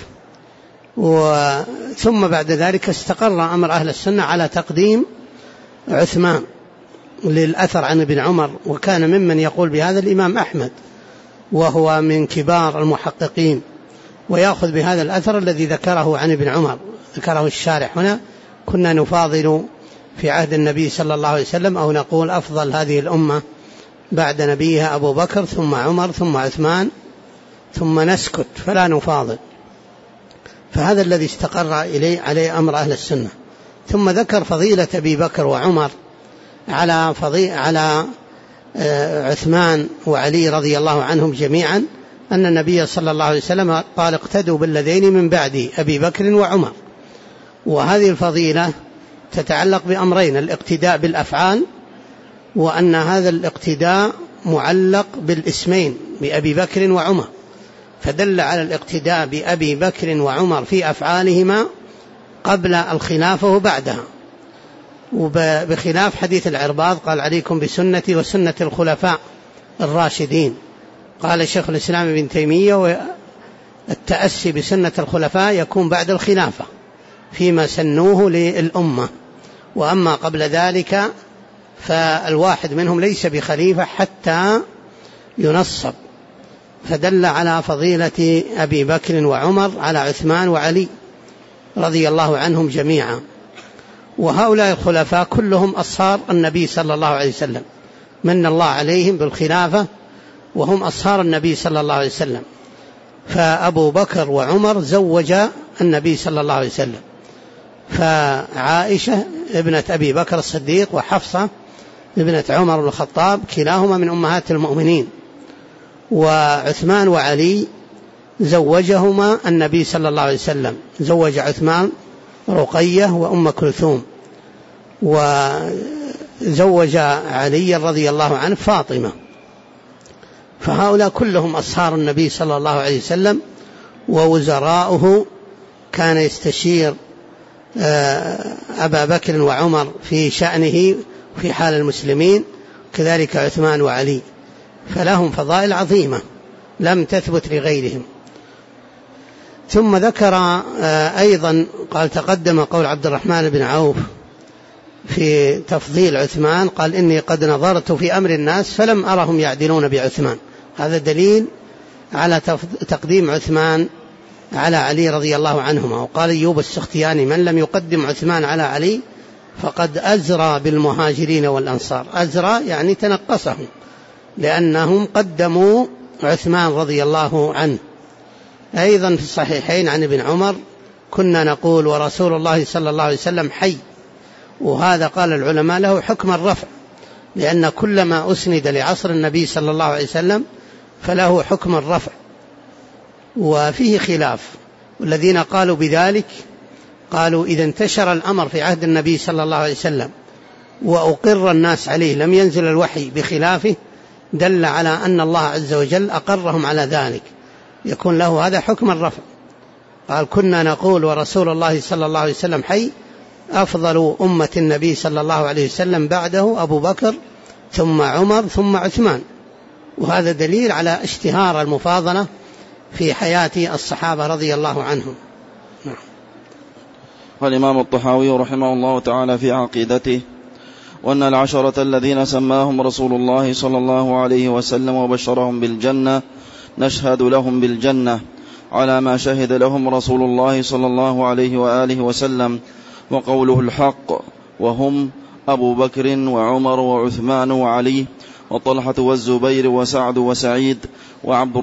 ثم بعد ذلك استقر أمر أهل السنة على تقديم عثمان للأثر عن ابن عمر، وكان ممن يقول بهذا الإمام أحمد، وهو من كبار المحققين، ويأخذ بهذا الأثر الذي ذكره عن ابن عمر. ذكره الشارح هنا: كنا نفاضل في عهد النبي صلى الله عليه وسلم، أو نقول أفضل هذه الأمة بعد نبيها أبو بكر ثم عمر ثم عثمان، ثم نسكت فلا نفاضل. فهذا الذي استقر عليه أمر أهل السنة. ثم ذكر فضيلة أبي بكر وعمر على عثمان وعلي رضي الله عنهم جميعا، أن النبي صلى الله عليه وسلم قال: اقتدوا بالذين من بعد أبي بكر وعمر. وهذه الفضيلة تتعلق بأمرين: الاقتداء بالأفعال، وأن هذا الاقتداء معلق بالاسمين بأبي بكر وعمر، فدل على الاقتداء بأبي بكر وعمر في أفعالهما قبل الخلافة وبعدها، وبخلاف حديث العرباض قال: عليكم بسنتي وسنة الخلفاء الراشدين. قال شيخ الإسلام ابن تيمية: والتأسي بسنة الخلفاء يكون بعد الخلافة فيما سنوه للأمة، وأما قبل ذلك فالواحد منهم ليس بخليفة حتى ينصب. فدل على فضيلة أبي بكر وعمر على عثمان وعلي رضي الله عنهم جميعا. وهؤلاء الخلفاء كلهم أصهار النبي صلى الله عليه وسلم، من الله عليهم بالخلافة، وهم أصهار النبي صلى الله عليه وسلم. فأبو بكر وعمر زوج النبي صلى الله عليه وسلم، فعائشة ابنة أبي بكر الصديق وحفصة ابنة عمر بن الخطاب كلاهما من أمهات المؤمنين. وعثمان وعلي زوجهما النبي صلى الله عليه وسلم، زوج عثمان رقية وأم كلثوم، وزوج علي رضي الله عنه فاطمة. فهؤلاء كلهم أصهار النبي صلى الله عليه وسلم ووزراؤه، كان يستشير أبا بكر وعمر في شأنه في حال المسلمين، كذلك عثمان وعلي، فلهم فضائل عظيمة لم تثبت لغيرهم. ثم ذكر أيضا قال: تقدم قول عبد الرحمن بن عوف في تفضيل عثمان، قال: إني قد نظرت في أمر الناس فلم أرهم يعدلون بعثمان. هذا دليل على تقديم عثمان على علي رضي الله عنهما. وقال أيوب السختياني: من لم يقدم عثمان على علي فقد أزرى بالمهاجرين والأنصار. أزرى يعني تنقصهم، لأنهم قدموا عثمان رضي الله عنه. أيضا في الصحيحين عن ابن عمر: كنا نقول ورسول الله صلى الله عليه وسلم حي. وهذا قال العلماء له حكم الرفع، لأن كل ما أسند لعصر النبي صلى الله عليه وسلم فله حكم الرفع. وفيه خلاف، والذين قالوا بذلك قالوا إذا انتشر الأمر في عهد النبي صلى الله عليه وسلم وأقر الناس عليه لم ينزل الوحي بخلافه، دل على أن الله عز وجل أقرهم على ذلك، يكون له هذا حكم الرفع. قال: كنا نقول ورسول الله صلى الله عليه وسلم حي، أفضل أمة النبي صلى الله عليه وسلم بعده أبو بكر ثم عمر ثم عثمان. وهذا دليل على اشتهار المفاضلة في حياة الصحابة رضي الله عنهم. والإمام الطحاوي رحمه الله تعالى في عقيدته: وأن العشرة الذين سماهم رسول الله صلى الله عليه وسلم وبشرهم بالجنة نشهد لهم بالجنة على ما شهد لهم رسول الله صلى الله عليه وآله وسلم، وقوله الحق، وهم أبو بكر وعمر وعثمان وعلي وطلحة والزبير وسعد وسعيد وعبد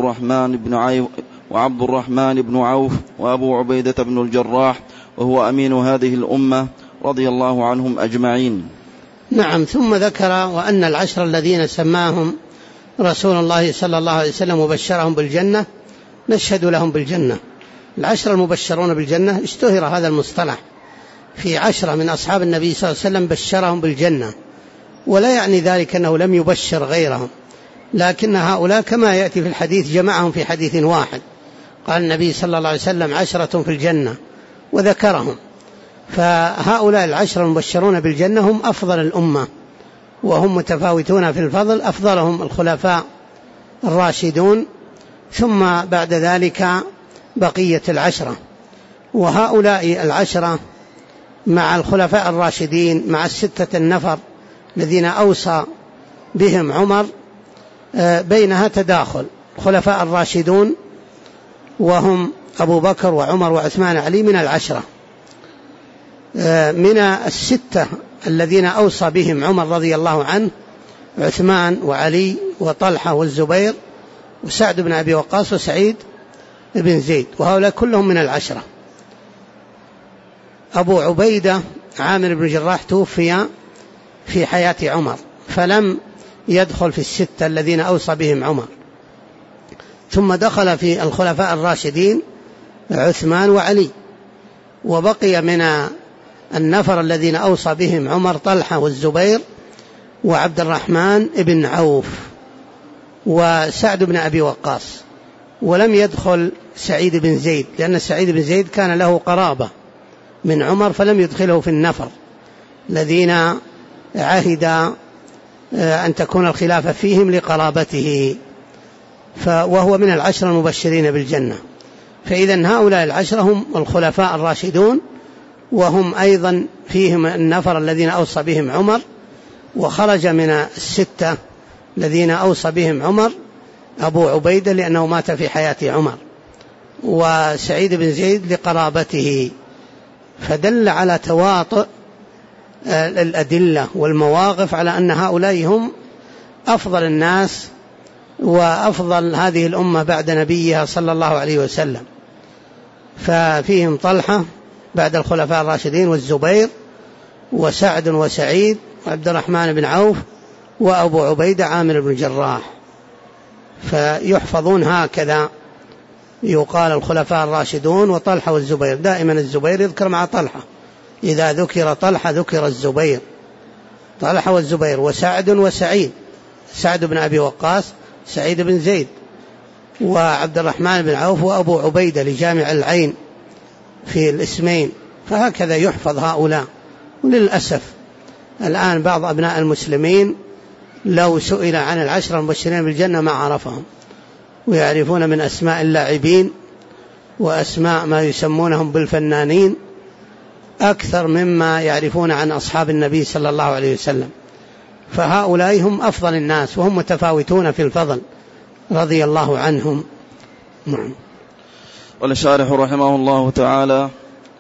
الرحمن بن عوف وأبو عبيدة بن الجراح، وهو أمين هذه الأمة رضي الله عنهم أجمعين. نعم. ثم ذكر: وأن العشر الذين سماهم رسول الله صلى الله عليه وسلم وبشرهم بالجنة نشهد لهم بالجنة. العشر المبشرون بالجنة اشتهر هذا المصطلح في 10 من أصحاب النبي صلى الله عليه وسلم بشرهم بالجنة، ولا يعني ذلك أنه لم يبشر غيرهم، لكن هؤلاء كما يأتي في الحديث جمعهم في حديث واحد. قال النبي صلى الله عليه وسلم 10 في الجنة وذكرهم. فهؤلاء 10 المبشرون بالجنة هم أفضل الأمة، وهم متفاوتون في الفضل، أفضلهم الخلفاء الراشدون، ثم بعد ذلك بقية 10. وهؤلاء 10 مع الخلفاء الراشدين مع 6 النفر الذين أوصى بهم عمر بينها تداخل. خلفاء الراشدون وهم أبو بكر وعمر وعثمان علي من 10. من 6 الذين أوصى بهم عمر رضي الله عنه عثمان وعلي وطلحة والزبير وسعد بن أبي وقاص وسعيد بن زيد، وهؤلاء كلهم من 10. أبو عبيدة عامر بن الجراح توفي في حياة عمر فلم يدخل في 6 الذين أوصى بهم عمر. ثم دخل في الخلفاء الراشدين عثمان وعلي، وبقي من النفر الذين أوصى بهم عمر طلحة والزبير وعبد الرحمن بن عوف وسعد بن أبي وقاص. ولم يدخل سعيد بن زيد، لأن سعيد بن زيد كان له قرابة من عمر فلم يدخله في النفر الذين عهد أن تكون الخلافة فيهم لقرابته، وهو من 10 المبشرين بالجنة. فإذا هؤلاء 10 هم الخلفاء الراشدون، وهم أيضا فيهم النفر الذين أوصى بهم عمر. وخرج من 6 الذين أوصى بهم عمر أبو عبيدة لأنه مات في حياة عمر، وسعيد بن زيد لقرابته. فدل على تواطؤ الأدلة والمواقف على أن هؤلاء هم أفضل الناس وأفضل هذه الأمة بعد نبيها صلى الله عليه وسلم. ففيهم طلحة بعد الخلفاء الراشدين والزبير وسعد وسعيد وعبد الرحمن بن عوف وأبو عبيدة عامر بن الجراح. فيحفظون هكذا، يقال الخلفاء الراشدون وطلحة والزبير، دائما الزبير يذكر مع طلحة، إذا ذكر طلحة ذكر الزبير، طلحة والزبير وسعد وسعيد، سعد بن أبي وقاص سعيد بن زيد وعبد الرحمن بن عوف وأبو عبيدة لجامع العين في الاسمين. فهكذا يحفظ هؤلاء. وللأسف الآن بعض أبناء المسلمين لو سئل عن 10 المبشرين بالجنة ما عرفهم، ويعرفون من أسماء اللاعبين وأسماء ما يسمونهم بالفنانين أكثر مما يعرفون عن أصحاب النبي صلى الله عليه وسلم. فهؤلاء هم أفضل الناس وهم متفاوتون في الفضل رضي الله عنهم. والشارح رحمه الله تعالى: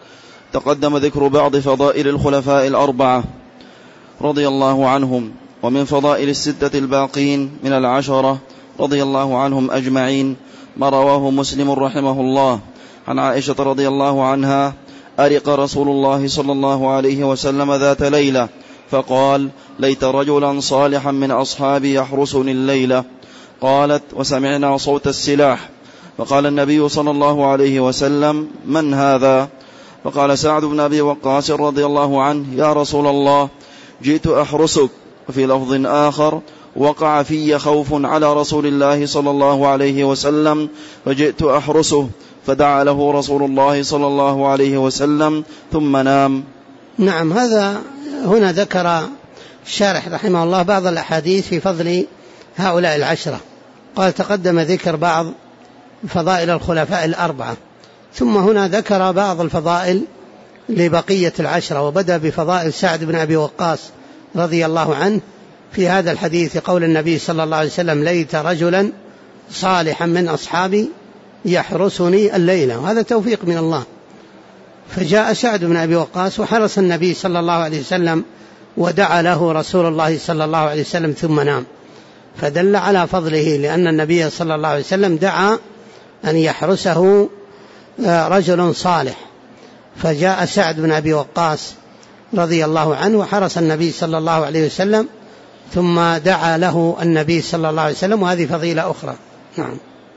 تقدم ذكر بعض فضائل الخلفاء الأربعة رضي الله عنهم، ومن فضائل الستة الباقين من العشرة رضي الله عنهم أجمعين ما رواه مسلم رحمه الله عن عائشة رضي الله عنها: أرق رسول الله صلى الله عليه وسلم ذات ليلة فقال: ليت رجلا صالحا من أصحابي يحرسني الليلة. قالت: وسمعنا صوت السلاح، فقال النبي صلى الله عليه وسلم: من هذا؟ فقال سعد بن أبي وقاص رضي الله عنه: يا رسول الله، جئت أحرسك. وفي لفظ آخر: وقع في خوف على رسول الله صلى الله عليه وسلم فجئت أحرسه، فدعا له رسول الله صلى الله عليه وسلم ثم نام. نعم، هنا ذكر الشارح رحمه الله بعض الأحاديث في فضل هؤلاء العشرة. قال: تقدم ذكر بعض فضائل الخلفاء الأربعة، ثم هنا ذكر بعض الفضائل لبقية العشرة، وبدأ بفضائل سعد بن أبي وقاص رضي الله عنه في هذا الحديث، قول النبي صلى الله عليه وسلم: ليت رجلا صالحا من أصحابي يحرسني الليلة. وهذا توفيق من الله. فجاء سعد بن أبي وقاص وحرس النبي صلى الله عليه وسلم، ودعا له رسول الله صلى الله عليه وسلم ثم نام، فدل على فضله، لأن النبي صلى الله عليه وسلم دعا أن يحرسه رجل صالح، فجاء سعد بن أبي وقاص رضي الله عنه وحرس النبي صلى الله عليه وسلم، ثم دعا له النبي صلى الله عليه وسلم، وهذه فضيلة أخرى. نعم.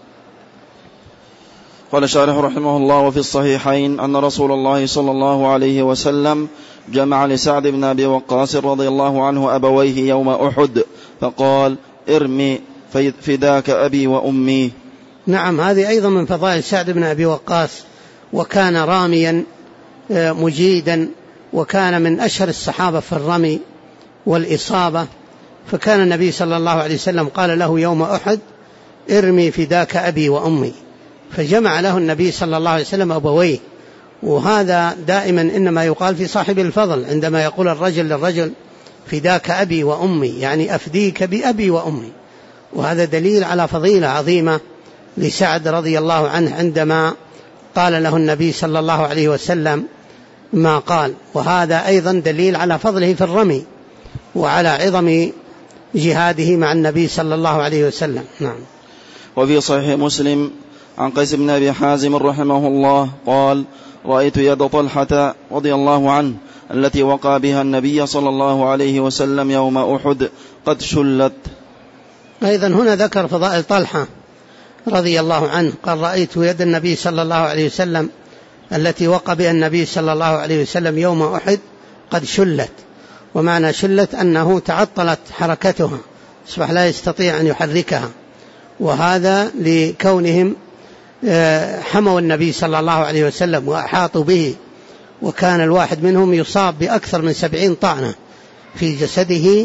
قال الشارح رحمه الله: وفي الصحيحين أن رسول الله صلى الله عليه وسلم جمع لسعد بن أبي وقاص رضي الله عنه أبويه يوم أحد فقال: ارمي فداك أبي وأمي. نعم، هذه أيضا من فضائل سعد بن أبي وقاص، وكان راميا مجيدا، وكان من أشهر الصحابة في الرمي والإصابة. فكان النبي صلى الله عليه وسلم قال له يوم أحد: ارمي فداك أبي وأمي، فجمع له النبي صلى الله عليه وسلم أبويه. وهذا دائما إنما يقال في صاحب الفضل، عندما يقول الرجل للرجل: فداك أبي وأمي، يعني أفديك بأبي وأمي. وهذا دليل على فضيلة عظيمة لسعد رضي الله عنه عندما قال له النبي صلى الله عليه وسلم ما قال. وهذا أيضا دليل على فضله في الرمي وعلى عظم جهاده مع النبي صلى الله عليه وسلم. نعم. وفي صحيح مسلم عن قيس بن أبي حازم رحمه الله قال: رأيت يد طلحة رضي الله عنه التي وقع بها النبي صلى الله عليه وسلم يوم أحد قد شلت. أيضا هنا ذكر فضائل طلحة رضي الله عنه، قال: رأيت يد النبي صلى الله عليه وسلم التي وقع بها النبي صلى الله عليه وسلم يوم أحد قد شلت. ومعنى شلت أنه تعطلت حركتها، أصبح لا يستطيع أن يحركها، وهذا لكونهم حموا النبي صلى الله عليه وسلم وأحاطوا به، وكان الواحد منهم يصاب بأكثر من 70 طعنة في جسده،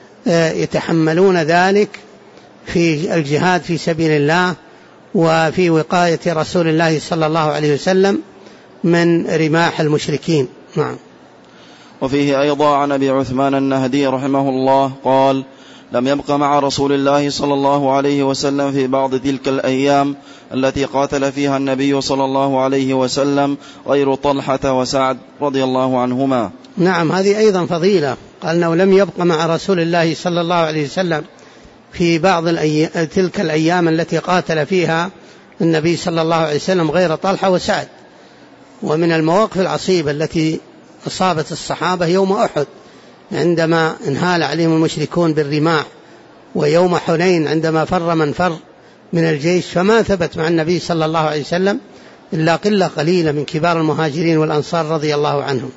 يتحملون ذلك في الجهاد في سبيل الله وفي وقاية رسول الله صلى الله عليه وسلم من رماح المشركين. نعم. وفيه أيضا عن أبي عثمان النهدي رحمه الله قال: لم يبق مع رسول الله صلى الله عليه وسلم في بعض تلك الأيام التي قاتل فيها النبي صلى الله عليه وسلم غير طلحة وسعد رضي الله عنهما. نعم، هذه أيضا فضيلة. قال أنه لم يبق مع رسول الله صلى الله عليه وسلم في بعض تلك الأيام التي قاتل فيها النبي صلى الله عليه وسلم غير طلحة وسعد. ومن المواقف العصيبة التي أصابت الصحابة يوم أحد عندما انهال عليهم المشركون بالرماح، ويوم حنين عندما فر من فر من الجيش، فما ثبت مع النبي صلى الله عليه وسلم إلا قلة قليلة من كبار المهاجرين والأنصار رضي الله عنهم.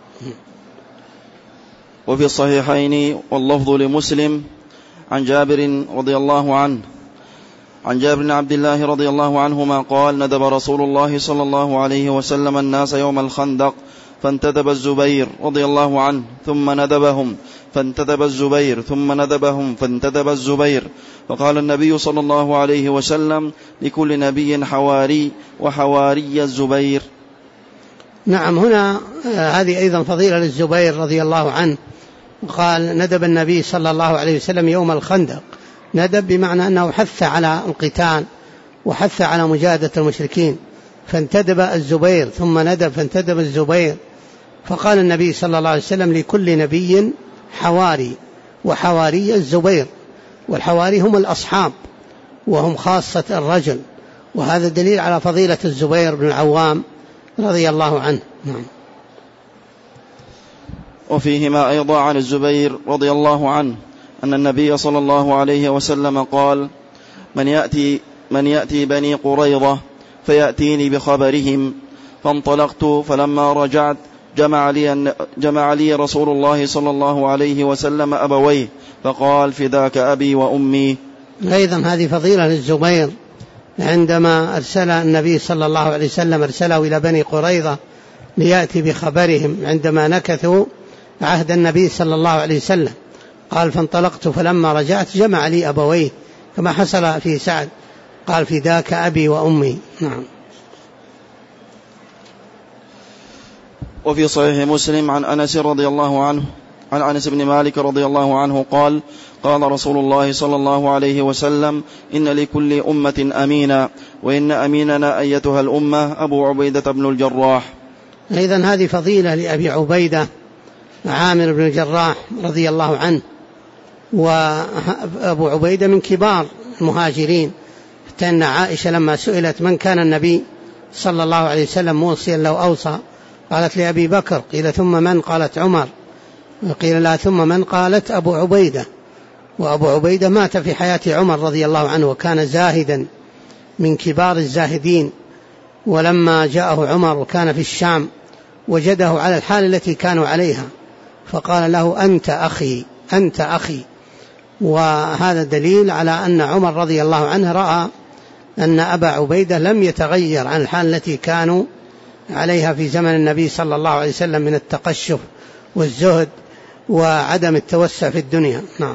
وفي الصحيحين واللفظ لمسلم عن جابر رضي الله عنه عن جابر بن عبد الله رضي الله عنهما قال: ندب رسول الله صلى الله عليه وسلم الناس يوم الخندق فانتدب الزبير رضي الله عنه ثم ندبهم فانتدب الزبير ثم ندبهم فانتدب الزبير، فقال النبي صلى الله عليه وسلم: لكل نبي حواري وحواري الزبير. نعم، هنا هذه أيضا فضيلة للزبير رضي الله عنه. قال: ندب النبي صلى الله عليه وسلم يوم الخندق. ندب بمعنى أنه حث على القتال وحث على مجاهدة المشركين، فانتدب الزبير، ثم ندب فانتدب الزبير. فقال النبي صلى الله عليه وسلم: لكل نبي حواري، وحواري الزبير، والحواري هم الأصحاب وهم خاصة الرجل، وهذا دليل على فضيلة الزبير بن العوام رضي الله عنه. نعم. وفيهما أيضا عن الزبير رضي الله عنه أن النبي صلى الله عليه وسلم قال: من يأتي بني قريظة فيأتيني بخبرهم، فانطلقت فلما رجعت جمع لي رسول الله صلى الله عليه وسلم أبويه فقال: فداك أبي وأمي. أيضا هذه فضيلة للزبير، عندما أرسل النبي صلى الله عليه وسلم أرسله إلى بني قريظة ليأتي بخبرهم عندما نكثوا عهد النبي صلى الله عليه وسلم. قال: فانطلقت فلما رجعت جمع لي أبويه، كما حصل في سعد، قال: فداك أبي وأمي. نعم. وفي صحيح مسلم عن أنس رضي الله عنه، عن أنس بن مالك رضي الله عنه قال: قال رسول الله صلى الله عليه وسلم: إن لكل أمة أمينا، وإن أميننا أيتها الأمة أبو عبيدة بن الجراح. أيضا هذه فضيلة لأبي عبيدة عامر بن الجراح رضي الله عنه، وأبو عبيدة من كبار المهاجرين، حتى أن عائشة لما سئلت من كان النبي صلى الله عليه وسلم موصيا لو أوصى، قالت لأبي بكر. قيل: ثم من؟ قالت: عمر. قيل لها: ثم من؟ قالت: أبو عبيدة. وأبو عبيدة مات في حياة عمر رضي الله عنه، وكان زاهدا من كبار الزاهدين. ولما جاءه عمر وكان في الشام وجده على الحال التي كانوا عليها، فقال له: أنت أخي، أنت أخي. وهذا دليل على أن عمر رضي الله عنه رأى أن أبا عبيدة لم يتغير عن الحال التي كانوا عليها في زمن النبي صلى الله عليه وسلم من التقشف والزهد وعدم التوسع في الدنيا. نعم.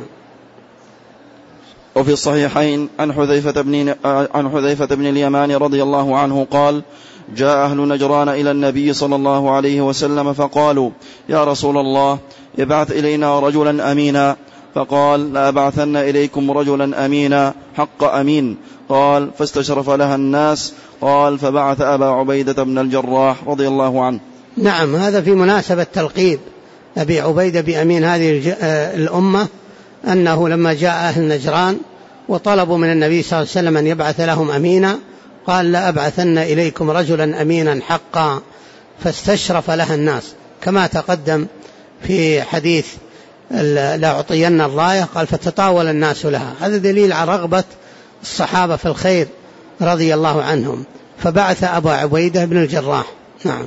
وفي الصحيحين عن حذيفة بن اليمان رضي الله عنه قال: جاء أهل نجران إلى النبي صلى الله عليه وسلم فقالوا: يا رسول الله، ابعث إلينا رجلا أمينا. فقال: لأبعثن إليكم رجلا أمينا حق أمين. قال: فاستشرف لها الناس. قال: فبعث أبا عبيدة بن الجراح رضي الله عنه. نعم، هذا في مناسبة تلقيب أبي عبيدة بأمين هذه الأمة، أنه لما جاء أهل نجران وطلبوا من النبي صلى الله عليه وسلم أن يبعث لهم أمينا، قال: لأبعثن إليكم رجلا أمينا حقا، فاستشرف لها الناس، كما تقدم في حديث لأعطين الراية، قال: فتطاول الناس لها. هذا دليل على رغبة الصحابة في الخير رضي الله عنهم، فبعث أبا عبيدة بن الجراح. نعم.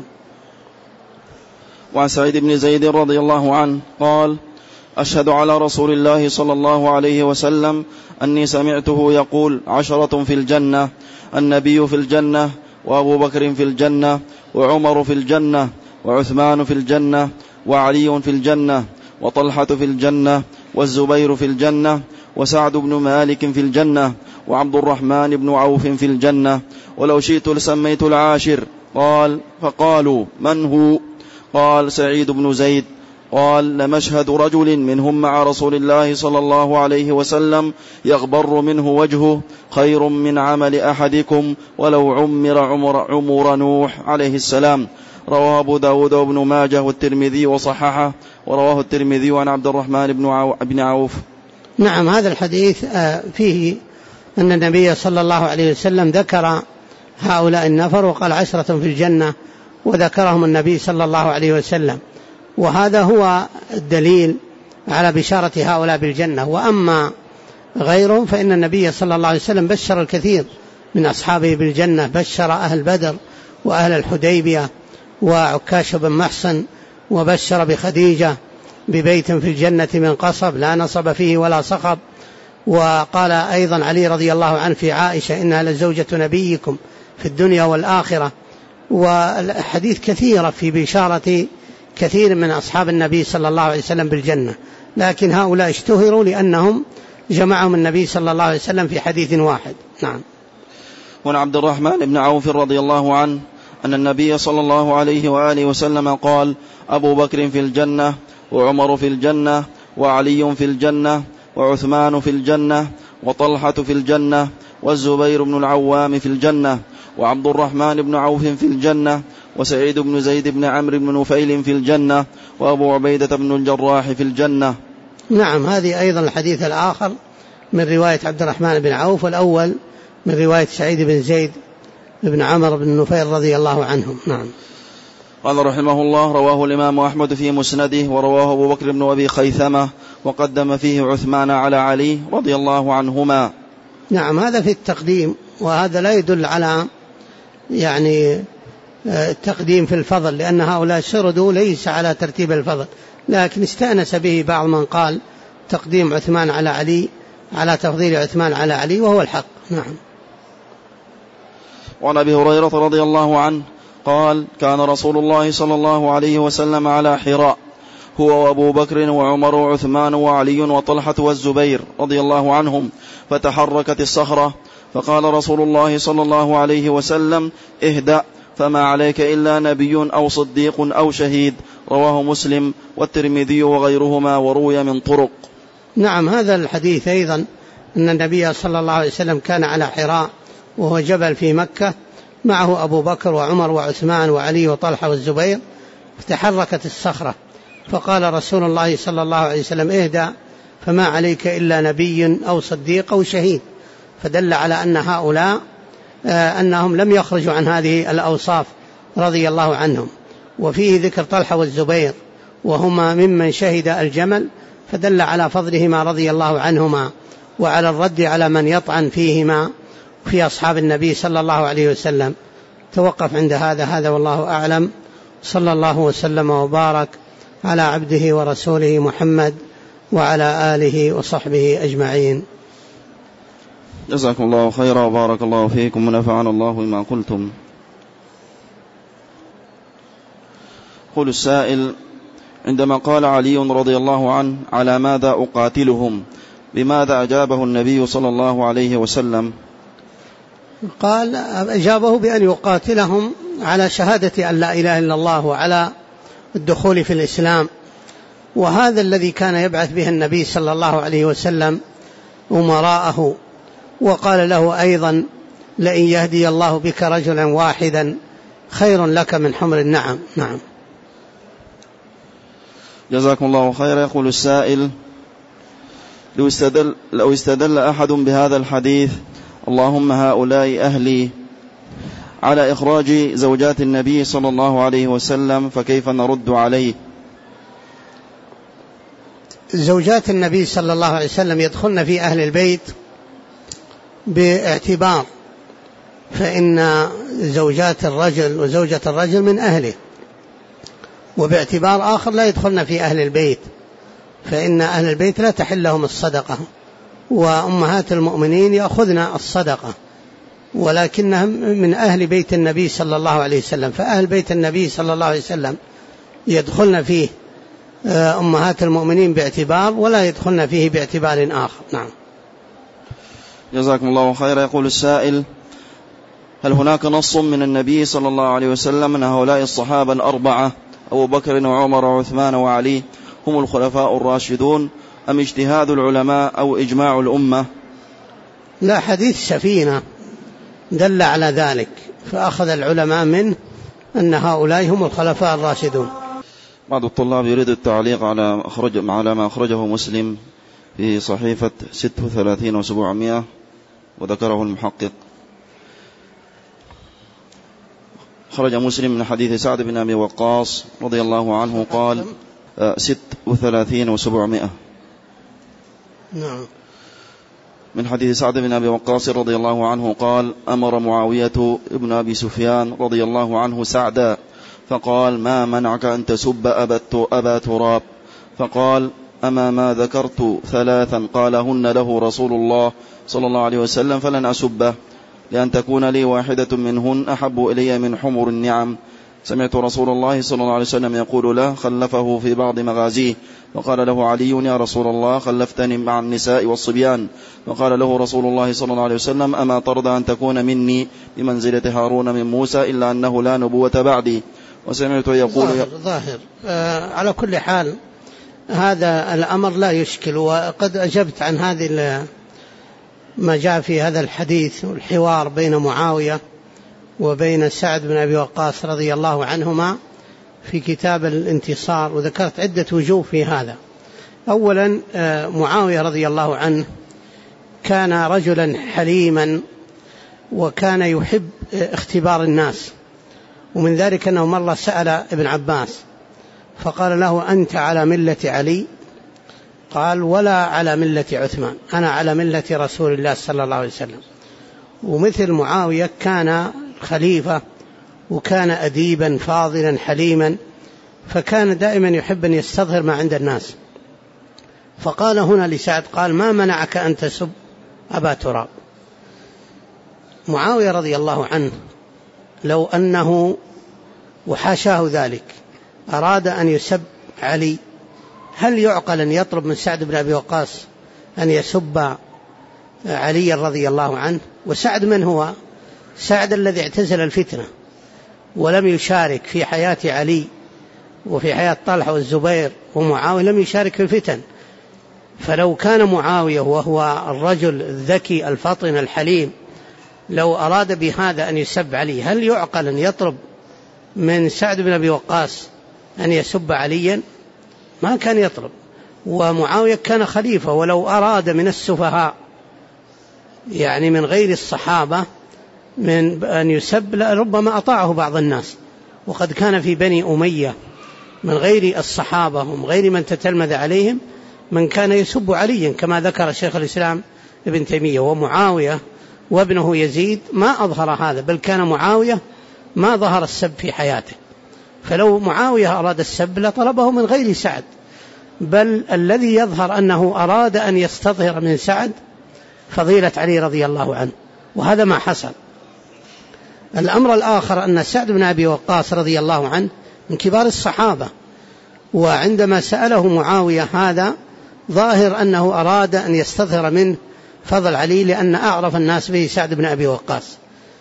وعن سعيد بن زيد رضي الله عنه قال: أشهد على رسول الله صلى الله عليه وسلم أني سمعته يقول: 10 في الجنة، النبي في الجنة، وأبو بكر في الجنة، وعمر في الجنة، وعثمان في الجنة، وعلي في الجنة، وطلحة في الجنة، والزبير في الجنة، وسعد بن مالك في الجنة، وعبد الرحمن بن عوف في الجنة، ولو شئت لسميت العاشر. قال: فقالوا: من هو؟ قال: سعيد بن زيد. قال: لمشهد رجل منهم مع رسول الله صلى الله عليه وسلم يغبر منه وجهه خير من عمل أحدكم ولو عمر نوح عليه السلام. رواه أبو داود وابن ماجه والترمذي وصححه، ورواه الترمذي عن عبد الرحمن بن عوف. نعم، هذا الحديث فيه أن النبي صلى الله عليه وسلم ذكر هؤلاء النفر وقال 10 في الجنة، وذكرهم النبي صلى الله عليه وسلم، وهذا هو الدليل على بشارة هؤلاء بالجنة. وأما غيرهم فإن النبي صلى الله عليه وسلم بشر الكثير من أصحابه بالجنة، بشر أهل بدر وأهل الحديبية وعكاش بن محصن، وبشر بخديجة ببيت في الجنة من قصب لا نصب فيه ولا صخب. وقال أيضا علي رضي الله عنه في عائشة: إنها لزوجة نبيكم في الدنيا والآخرة. والحديث كثيرة في بشارة كثير من أصحاب النبي صلى الله عليه وسلم بالجنة، لكن هؤلاء اشتهروا لأنهم جمعهم النبي صلى الله عليه وسلم في حديث واحد. نعم. وعن عبد الرحمن بن عوف رضي الله عنه أن النبي صلى الله عليه وآله وسلم قال: أبو بكر في الجنة، وعمر في الجنة، وعلي في الجنة، وعثمان في الجنة، وطلحة في الجنة، والزبير بن العوام في الجنة، وعبد الرحمن بن عوف في الجنة، وسعيد بن زيد بن عمرو بن نفيل في الجنة، وأبو عبيدة بن الجراح في الجنة. نعم، هذه أيضا الحديث الآخر من رواية عبد الرحمن بن عوف، والأول من رواية سعيد بن زيد بن عمرو بن نفيل رضي الله عنهم. نعم. قال رحمه الله: رواه الإمام أحمد في مسنده، ورواه أبو بكر بن أبي خيثمة، وقدم فيه عثمان على علي رضي الله عنهما. نعم، هذا في التقديم، وهذا لا يدل على التقديم في الفضل، لأن هؤلاء سردوا ليس على ترتيب الفضل، لكن استأنس به بعض من قال تقديم عثمان على علي على تفضيل عثمان على علي، وهو الحق. نعم. وعن أبي هريرة رضي الله عنه قال: كان رسول الله صلى الله عليه وسلم على حراء، هو وأبو بكر وعمر وعثمان وعلي وطلحة والزبير رضي الله عنهم، فتحركت الصخرة، فقال رسول الله صلى الله عليه وسلم: اهدأ، فما عليك إلا نبي أو صديق أو شهيد. رواه مسلم والترمذي وغيرهما، وروي من طرق. نعم، هذا الحديث أيضا أن النبي صلى الله عليه وسلم كان على حراء، وهو جبل في مكة، معه أبو بكر وعمر وعثمان وعلي وطلحة والزبير، فتحركت الصخرة، فقال رسول الله صلى الله عليه وسلم: اهدأ، فما عليك إلا نبي أو صديق أو شهيد. فدل على أن هؤلاء أنهم لم يخرجوا عن هذه الأوصاف رضي الله عنهم. وفيه ذكر طلحة والزبير وهما ممن شهد الجمل، فدل على فضلهما رضي الله عنهما، وعلى الرد على من يطعن فيهما في أصحاب النبي صلى الله عليه وسلم. توقف عند هذا والله أعلم. صلى الله وسلم وبارك على عبده ورسوله محمد وعلى آله وصحبه أجمعين. جزاكم الله خيرا وبارك الله فيكم ونفعنا الله بما قلتم. قل السائل: عندما قال علي رضي الله عنه: على ماذا أقاتلهم، بماذا أجابه النبي صلى الله عليه وسلم؟ قال أجابه بأن يقاتلهم على شهادة أن لا إله إلا الله وعلى الدخول في الإسلام، وهذا الذي كان يبعث به النبي صلى الله عليه وسلم أمراءه. وقال له أيضا: لئن يهدي الله بك رجلا واحدا خير لك من حمر النعم. نعم. جزاكم الله خيرا. يقول السائل: لو استدل أحد بهذا الحديث: اللهم هؤلاء أهلي، على إخراج زوجات النبي صلى الله عليه وسلم، فكيف نرد عليه؟ زوجات النبي صلى الله عليه وسلم يدخلن في أهل البيت باعتبار، فإن زوجات الرجل وزوجة الرجل من أهله، وباعتبار آخر لا يدخلن في أهل البيت، فإن أهل البيت لا تحل لهم الصدقة، وأمهات المؤمنين يأخذن الصدقة، ولكنهم من أهل بيت النبي صلى الله عليه وسلم، فأهل بيت النبي صلى الله عليه وسلم يدخلن فيه أمهات المؤمنين باعتبار، ولا يدخلن فيه باعتبار آخر. نعم. جزاكم الله خيرا. يقول السائل: هل هناك نص من النبي صلى الله عليه وسلم أن هؤلاء الصحابة الأربعة أبو بكر وعمر وعثمان وعلي هم الخلفاء الراشدون، أم اجتهاد العلماء أو إجماع الأمة؟ لا، حديث سفينة دل على ذلك، فأخذ العلماء منه أن هؤلاء هم الخلفاء الراشدون. بعض الطلاب يريد التعليق على ما أخرجه مسلم في صحيفة 36 و700، وذكره المحقق. خرج مسلم من حديث سعد بن أبي وقاص رضي الله عنه قال 36 و700. نعم. من حديث سعد بن أبي وقاص رضي الله عنه قال: أمر معاوية ابن أبي سفيان رضي الله عنه سعدا، فقال: ما منعك أن تسب أبا تراب؟ فقال: أما ما ذكرت ثلاثا قالهن له رسول الله صلى الله عليه وسلم فلن أسبه، لأن تكون لي واحدة منهن أحب إلي من حمر النعم. سمعت رسول الله صلى الله عليه وسلم يقول له: خلفه في بعض مغازيه، وقال له علي: يا رسول الله خلفتني مع النساء والصبيان. وقال له رسول الله صلى الله عليه وسلم: أما ترضى أن تكون مني بمنزلة هارون من موسى، إلا أنه لا نبوة بعدي. وسمعت يقول ظاهر. على كل حال هذا الأمر لا يشكل، وقد أجبت عن هذه ما جاء في هذا الحديث والحوار بين معاوية وبين سعد بن أبي وقاص رضي الله عنهما في كتاب الانتصار، وذكرت عدة وجوه في هذا. أولا معاوية رضي الله عنه كان رجلا حليما، وكان يحب اختبار الناس، ومن ذلك أنه مرة سأل ابن عباس فقال له: أنت على ملة علي؟ قال: ولا على ملة عثمان، أنا على ملة رسول الله صلى الله عليه وسلم. ومثل معاوية كان خليفة، وكان أديبا فاضلا حليما، فكان دائما يحب أن يستظهر ما عند الناس. فقال هنا لسعد، قال: ما منعك أن تسب أبا تراب؟ معاوية رضي الله عنه لو أنه وحاشاه ذلك أراد أن يسب علي، هل يعقل أن يطلب من سعد بن أبي وقاص أن يسب علي رضي الله عنه؟ وسعد من هو؟ سعد الذي اعتزل الفتنة ولم يشارك في حياة علي وفي حياة طلحة والزبير، ومعاوية لم يشارك في الفتن. فلو كان معاوية وهو الرجل الذكي الفطن الحليم لو أراد بهذا أن يسب علي، هل يعقل أن يطلب من سعد بن أبي وقاص أن يسب عليا؟ ما كان يطلب. ومعاوية كان خليفة، ولو أراد من السفهاء يعني من غير الصحابة من أن يسب ربما أطاعه بعض الناس. وقد كان في بني أمية من غير الصحابة ومن غير من تتلمذ عليهم من كان يسب عليا، كما ذكر شيخ الإسلام ابن تيمية. ومعاوية وابنه يزيد ما أظهر هذا، بل كان معاوية ما ظهر السب في حياته. فلو معاوية أراد السب لطلبه من غير سعد، بل الذي يظهر أنه أراد أن يستظهر من سعد فضيلة علي رضي الله عنه، وهذا ما حصل. الأمر الآخر أن سعد بن أبي وقاص رضي الله عنه من كبار الصحابة، وعندما سأله معاوية هذا ظاهر أنه أراد أن يستظهر منه فضل علي، لأن أعرف الناس به سعد بن أبي وقاص.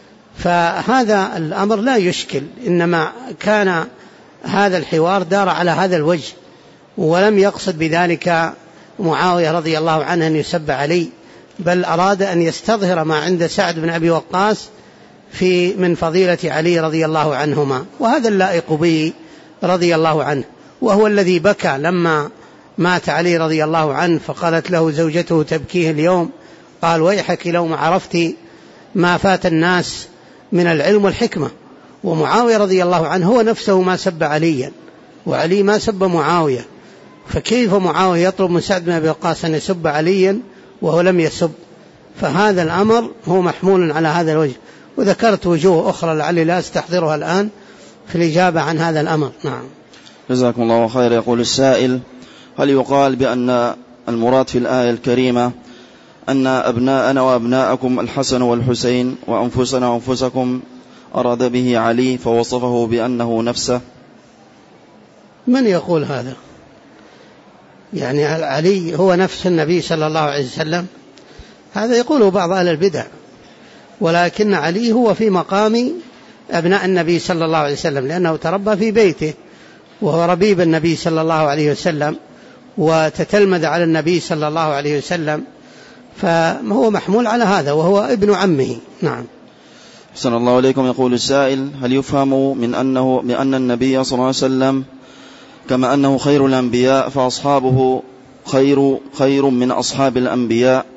فهذا الأمر لا يشكل، إنما كان هذا الحوار دار على هذا الوجه، ولم يقصد بذلك معاوية رضي الله عنه أن يسب علي، بل أراد أن يستظهر ما عند سعد بن أبي وقاص من فضيلة علي رضي الله عنهما، وهذا اللائق به رضي الله عنه. وهو الذي بكى لما مات علي رضي الله عنه، فقالت له زوجته تبكيه اليوم، قال: ويحك لو ما عرفت ما فات الناس من العلم والحكمة. ومعاوية رضي الله عنه هو نفسه ما سب عليا، وعلي ما سب معاوية، فكيف معاوية يطلب من سعد بن أبي وقاص أن يسب عليا وهو لم يسب؟ فهذا الأمر هو محمول على هذا الوجه. وذكرت وجوه أخرى لعلي لا أستحضرها الآن في الإجابة عن هذا الأمر. نعم. جزاكم الله خير. يقول السائل: هل يقال بأن المراد في الآية الكريمة أن أبناءنا وأبناءكم الحسن والحسين وأنفسنا وأنفسكم أراد به علي فوصفه بأنه نفسه؟ من يقول هذا؟ يعني علي هو نفس النبي صلى الله عليه وسلم؟ هذا يقوله بعض أهل البدع، ولكن علي هو في مقام أبناء النبي صلى الله عليه وسلم، لأنه تربى في بيته وهو ربيب النبي صلى الله عليه وسلم، وتتلمذ على النبي صلى الله عليه وسلم، فهو محمول على هذا، وهو ابن عمه. نعم. أحسن الله عليكم. يقول السائل: هل يفهم من أنه بأن النبي صلى الله عليه وسلم كما أنه خير الأنبياء فأصحابه خير من أصحاب الأنبياء؟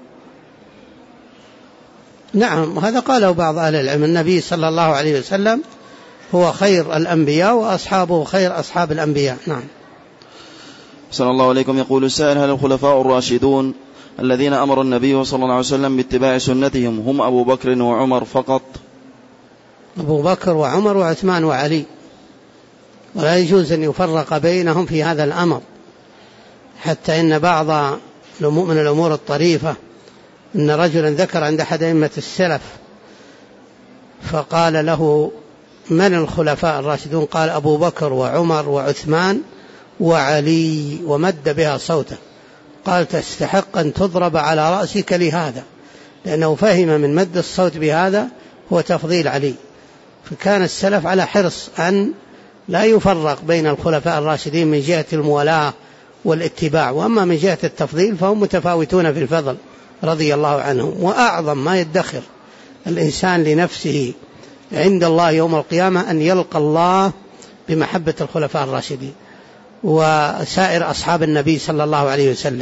نعم، هذا قاله بعض أهل العلم. النبي صلى الله عليه وسلم هو خير الأنبياء وأصحابه خير أصحاب الأنبياء. نعم. أحسن الله عليكم. يقول السائل: هل الخلفاء الراشدون الذين أمر النبي صلى الله عليه وسلم باتباع سنتهم هم أبو بكر وعمر فقط؟ أبو بكر وعمر وعثمان وعلي، ولا يجوز أن يفرق بينهم في هذا الأمر، حتى إن بعض من الأمور الطريفة إن رجلا ذكر عند أحد أئمة السلف فقال له: من الخلفاء الراشدون؟ قال: أبو بكر وعمر وعثمان وعلي، ومد بها صوته. قال: تستحق أن تضرب على رأسك لهذا، لأنه فهم من مد الصوت بهذا هو تفضيل علي. فكان السلف على حرص أن لا يفرق بين الخلفاء الراشدين من جهة الموالاة والاتباع، وأما من جهة التفضيل فهم متفاوتون في الفضل رضي الله عنهم. وأعظم ما يدخر الإنسان لنفسه عند الله يوم القيامة أن يلقى الله بمحبة الخلفاء الراشدين وسائر أصحاب النبي صلى الله عليه وسلم،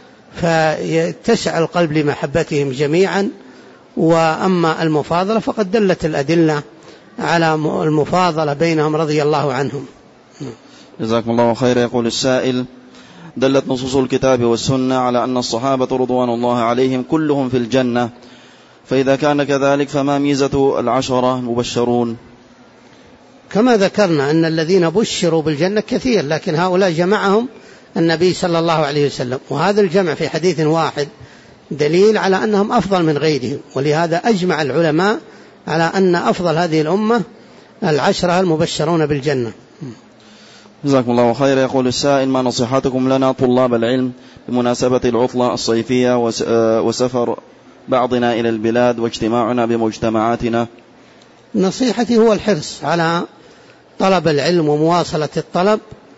فيتسع القلب لمحبتهم جميعا. وأما المفاضلة فقد دلت الأدلة على المفاضلة بينهم رضي الله عنهم. جزاكم الله خير. يقول السائل: دلت نصوص الكتاب والسنة على أن الصحابة رضوان الله عليهم كلهم في الجنة، فإذا كان كذلك فما ميزة العشرة المبشرون؟ كما ذكرنا أن الذين بشروا بالجنة كثير، لكن هؤلاء جمعهم النبي صلى الله عليه وسلم، وهذا الجمع في حديث واحد دليل على أنهم أفضل من غيرهم، ولهذا أجمع العلماء على أن أفضل هذه الأمة العشرة المبشرون بالجنة. جزاكم الله خير. يقول السائل: ما نصيحتكم لنا طلاب العلم بمناسبة العطلة الصيفية وسفر بعضنا إلى البلاد واجتماعنا بمجتمعاتنا؟ نصيحتي هو الحرص على طلب العلم ومواصلة الطلب،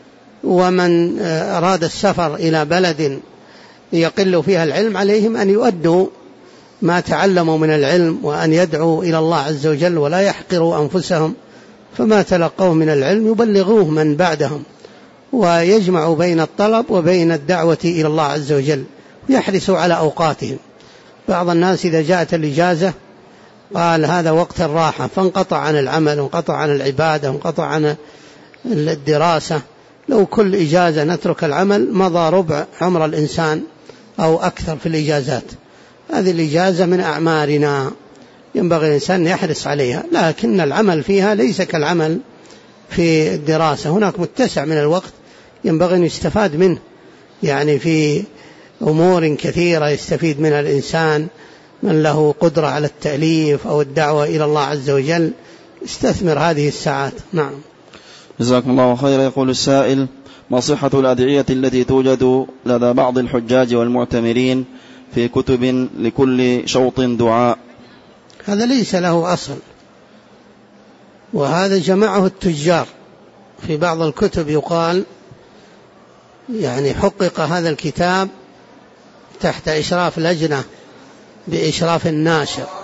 ومن أراد السفر إلى بلد يقل فيها العلم عليهم أن يؤدوا ما تعلموا من العلم، وأن يدعوا إلى الله عز وجل ولا يحقروا أنفسهم، فما تلقوه من العلم يبلغوه من بعدهم، ويجمعوا بين الطلب وبين الدعوة إلى الله عز وجل، ويحرصوا على أوقاتهم. بعض الناس إذا جاءت الإجازة قال هذا وقت الراحة، فانقطع عن العمل وانقطع عن العبادة وانقطع عن الدراسة. لو كل إجازة نترك العمل مضى ربع عمر الإنسان أو أكثر في الإجازات. هذه الإجازة من أعمارنا، ينبغي الإنسان يحرص عليها، لكن العمل فيها ليس كالعمل في الدراسة. هناك متسع من الوقت ينبغي أن يستفاد منه، يعني في أمور كثيرة يستفيد منها الإنسان. من له قدرة على التأليف أو الدعوة إلى الله عز وجل استثمر هذه الساعات. نعم. جزاكم الله خير. يقول السائل: ما صحة الأدعية التي توجد لدى بعض الحجاج والمعتمرين في كتب لكل شوط دعاء؟ هذا ليس له أصل، وهذا جمعه التجار في بعض الكتب. يقال يعني حقق هذا الكتاب تحت إشراف لجنة بإشراف الناشر،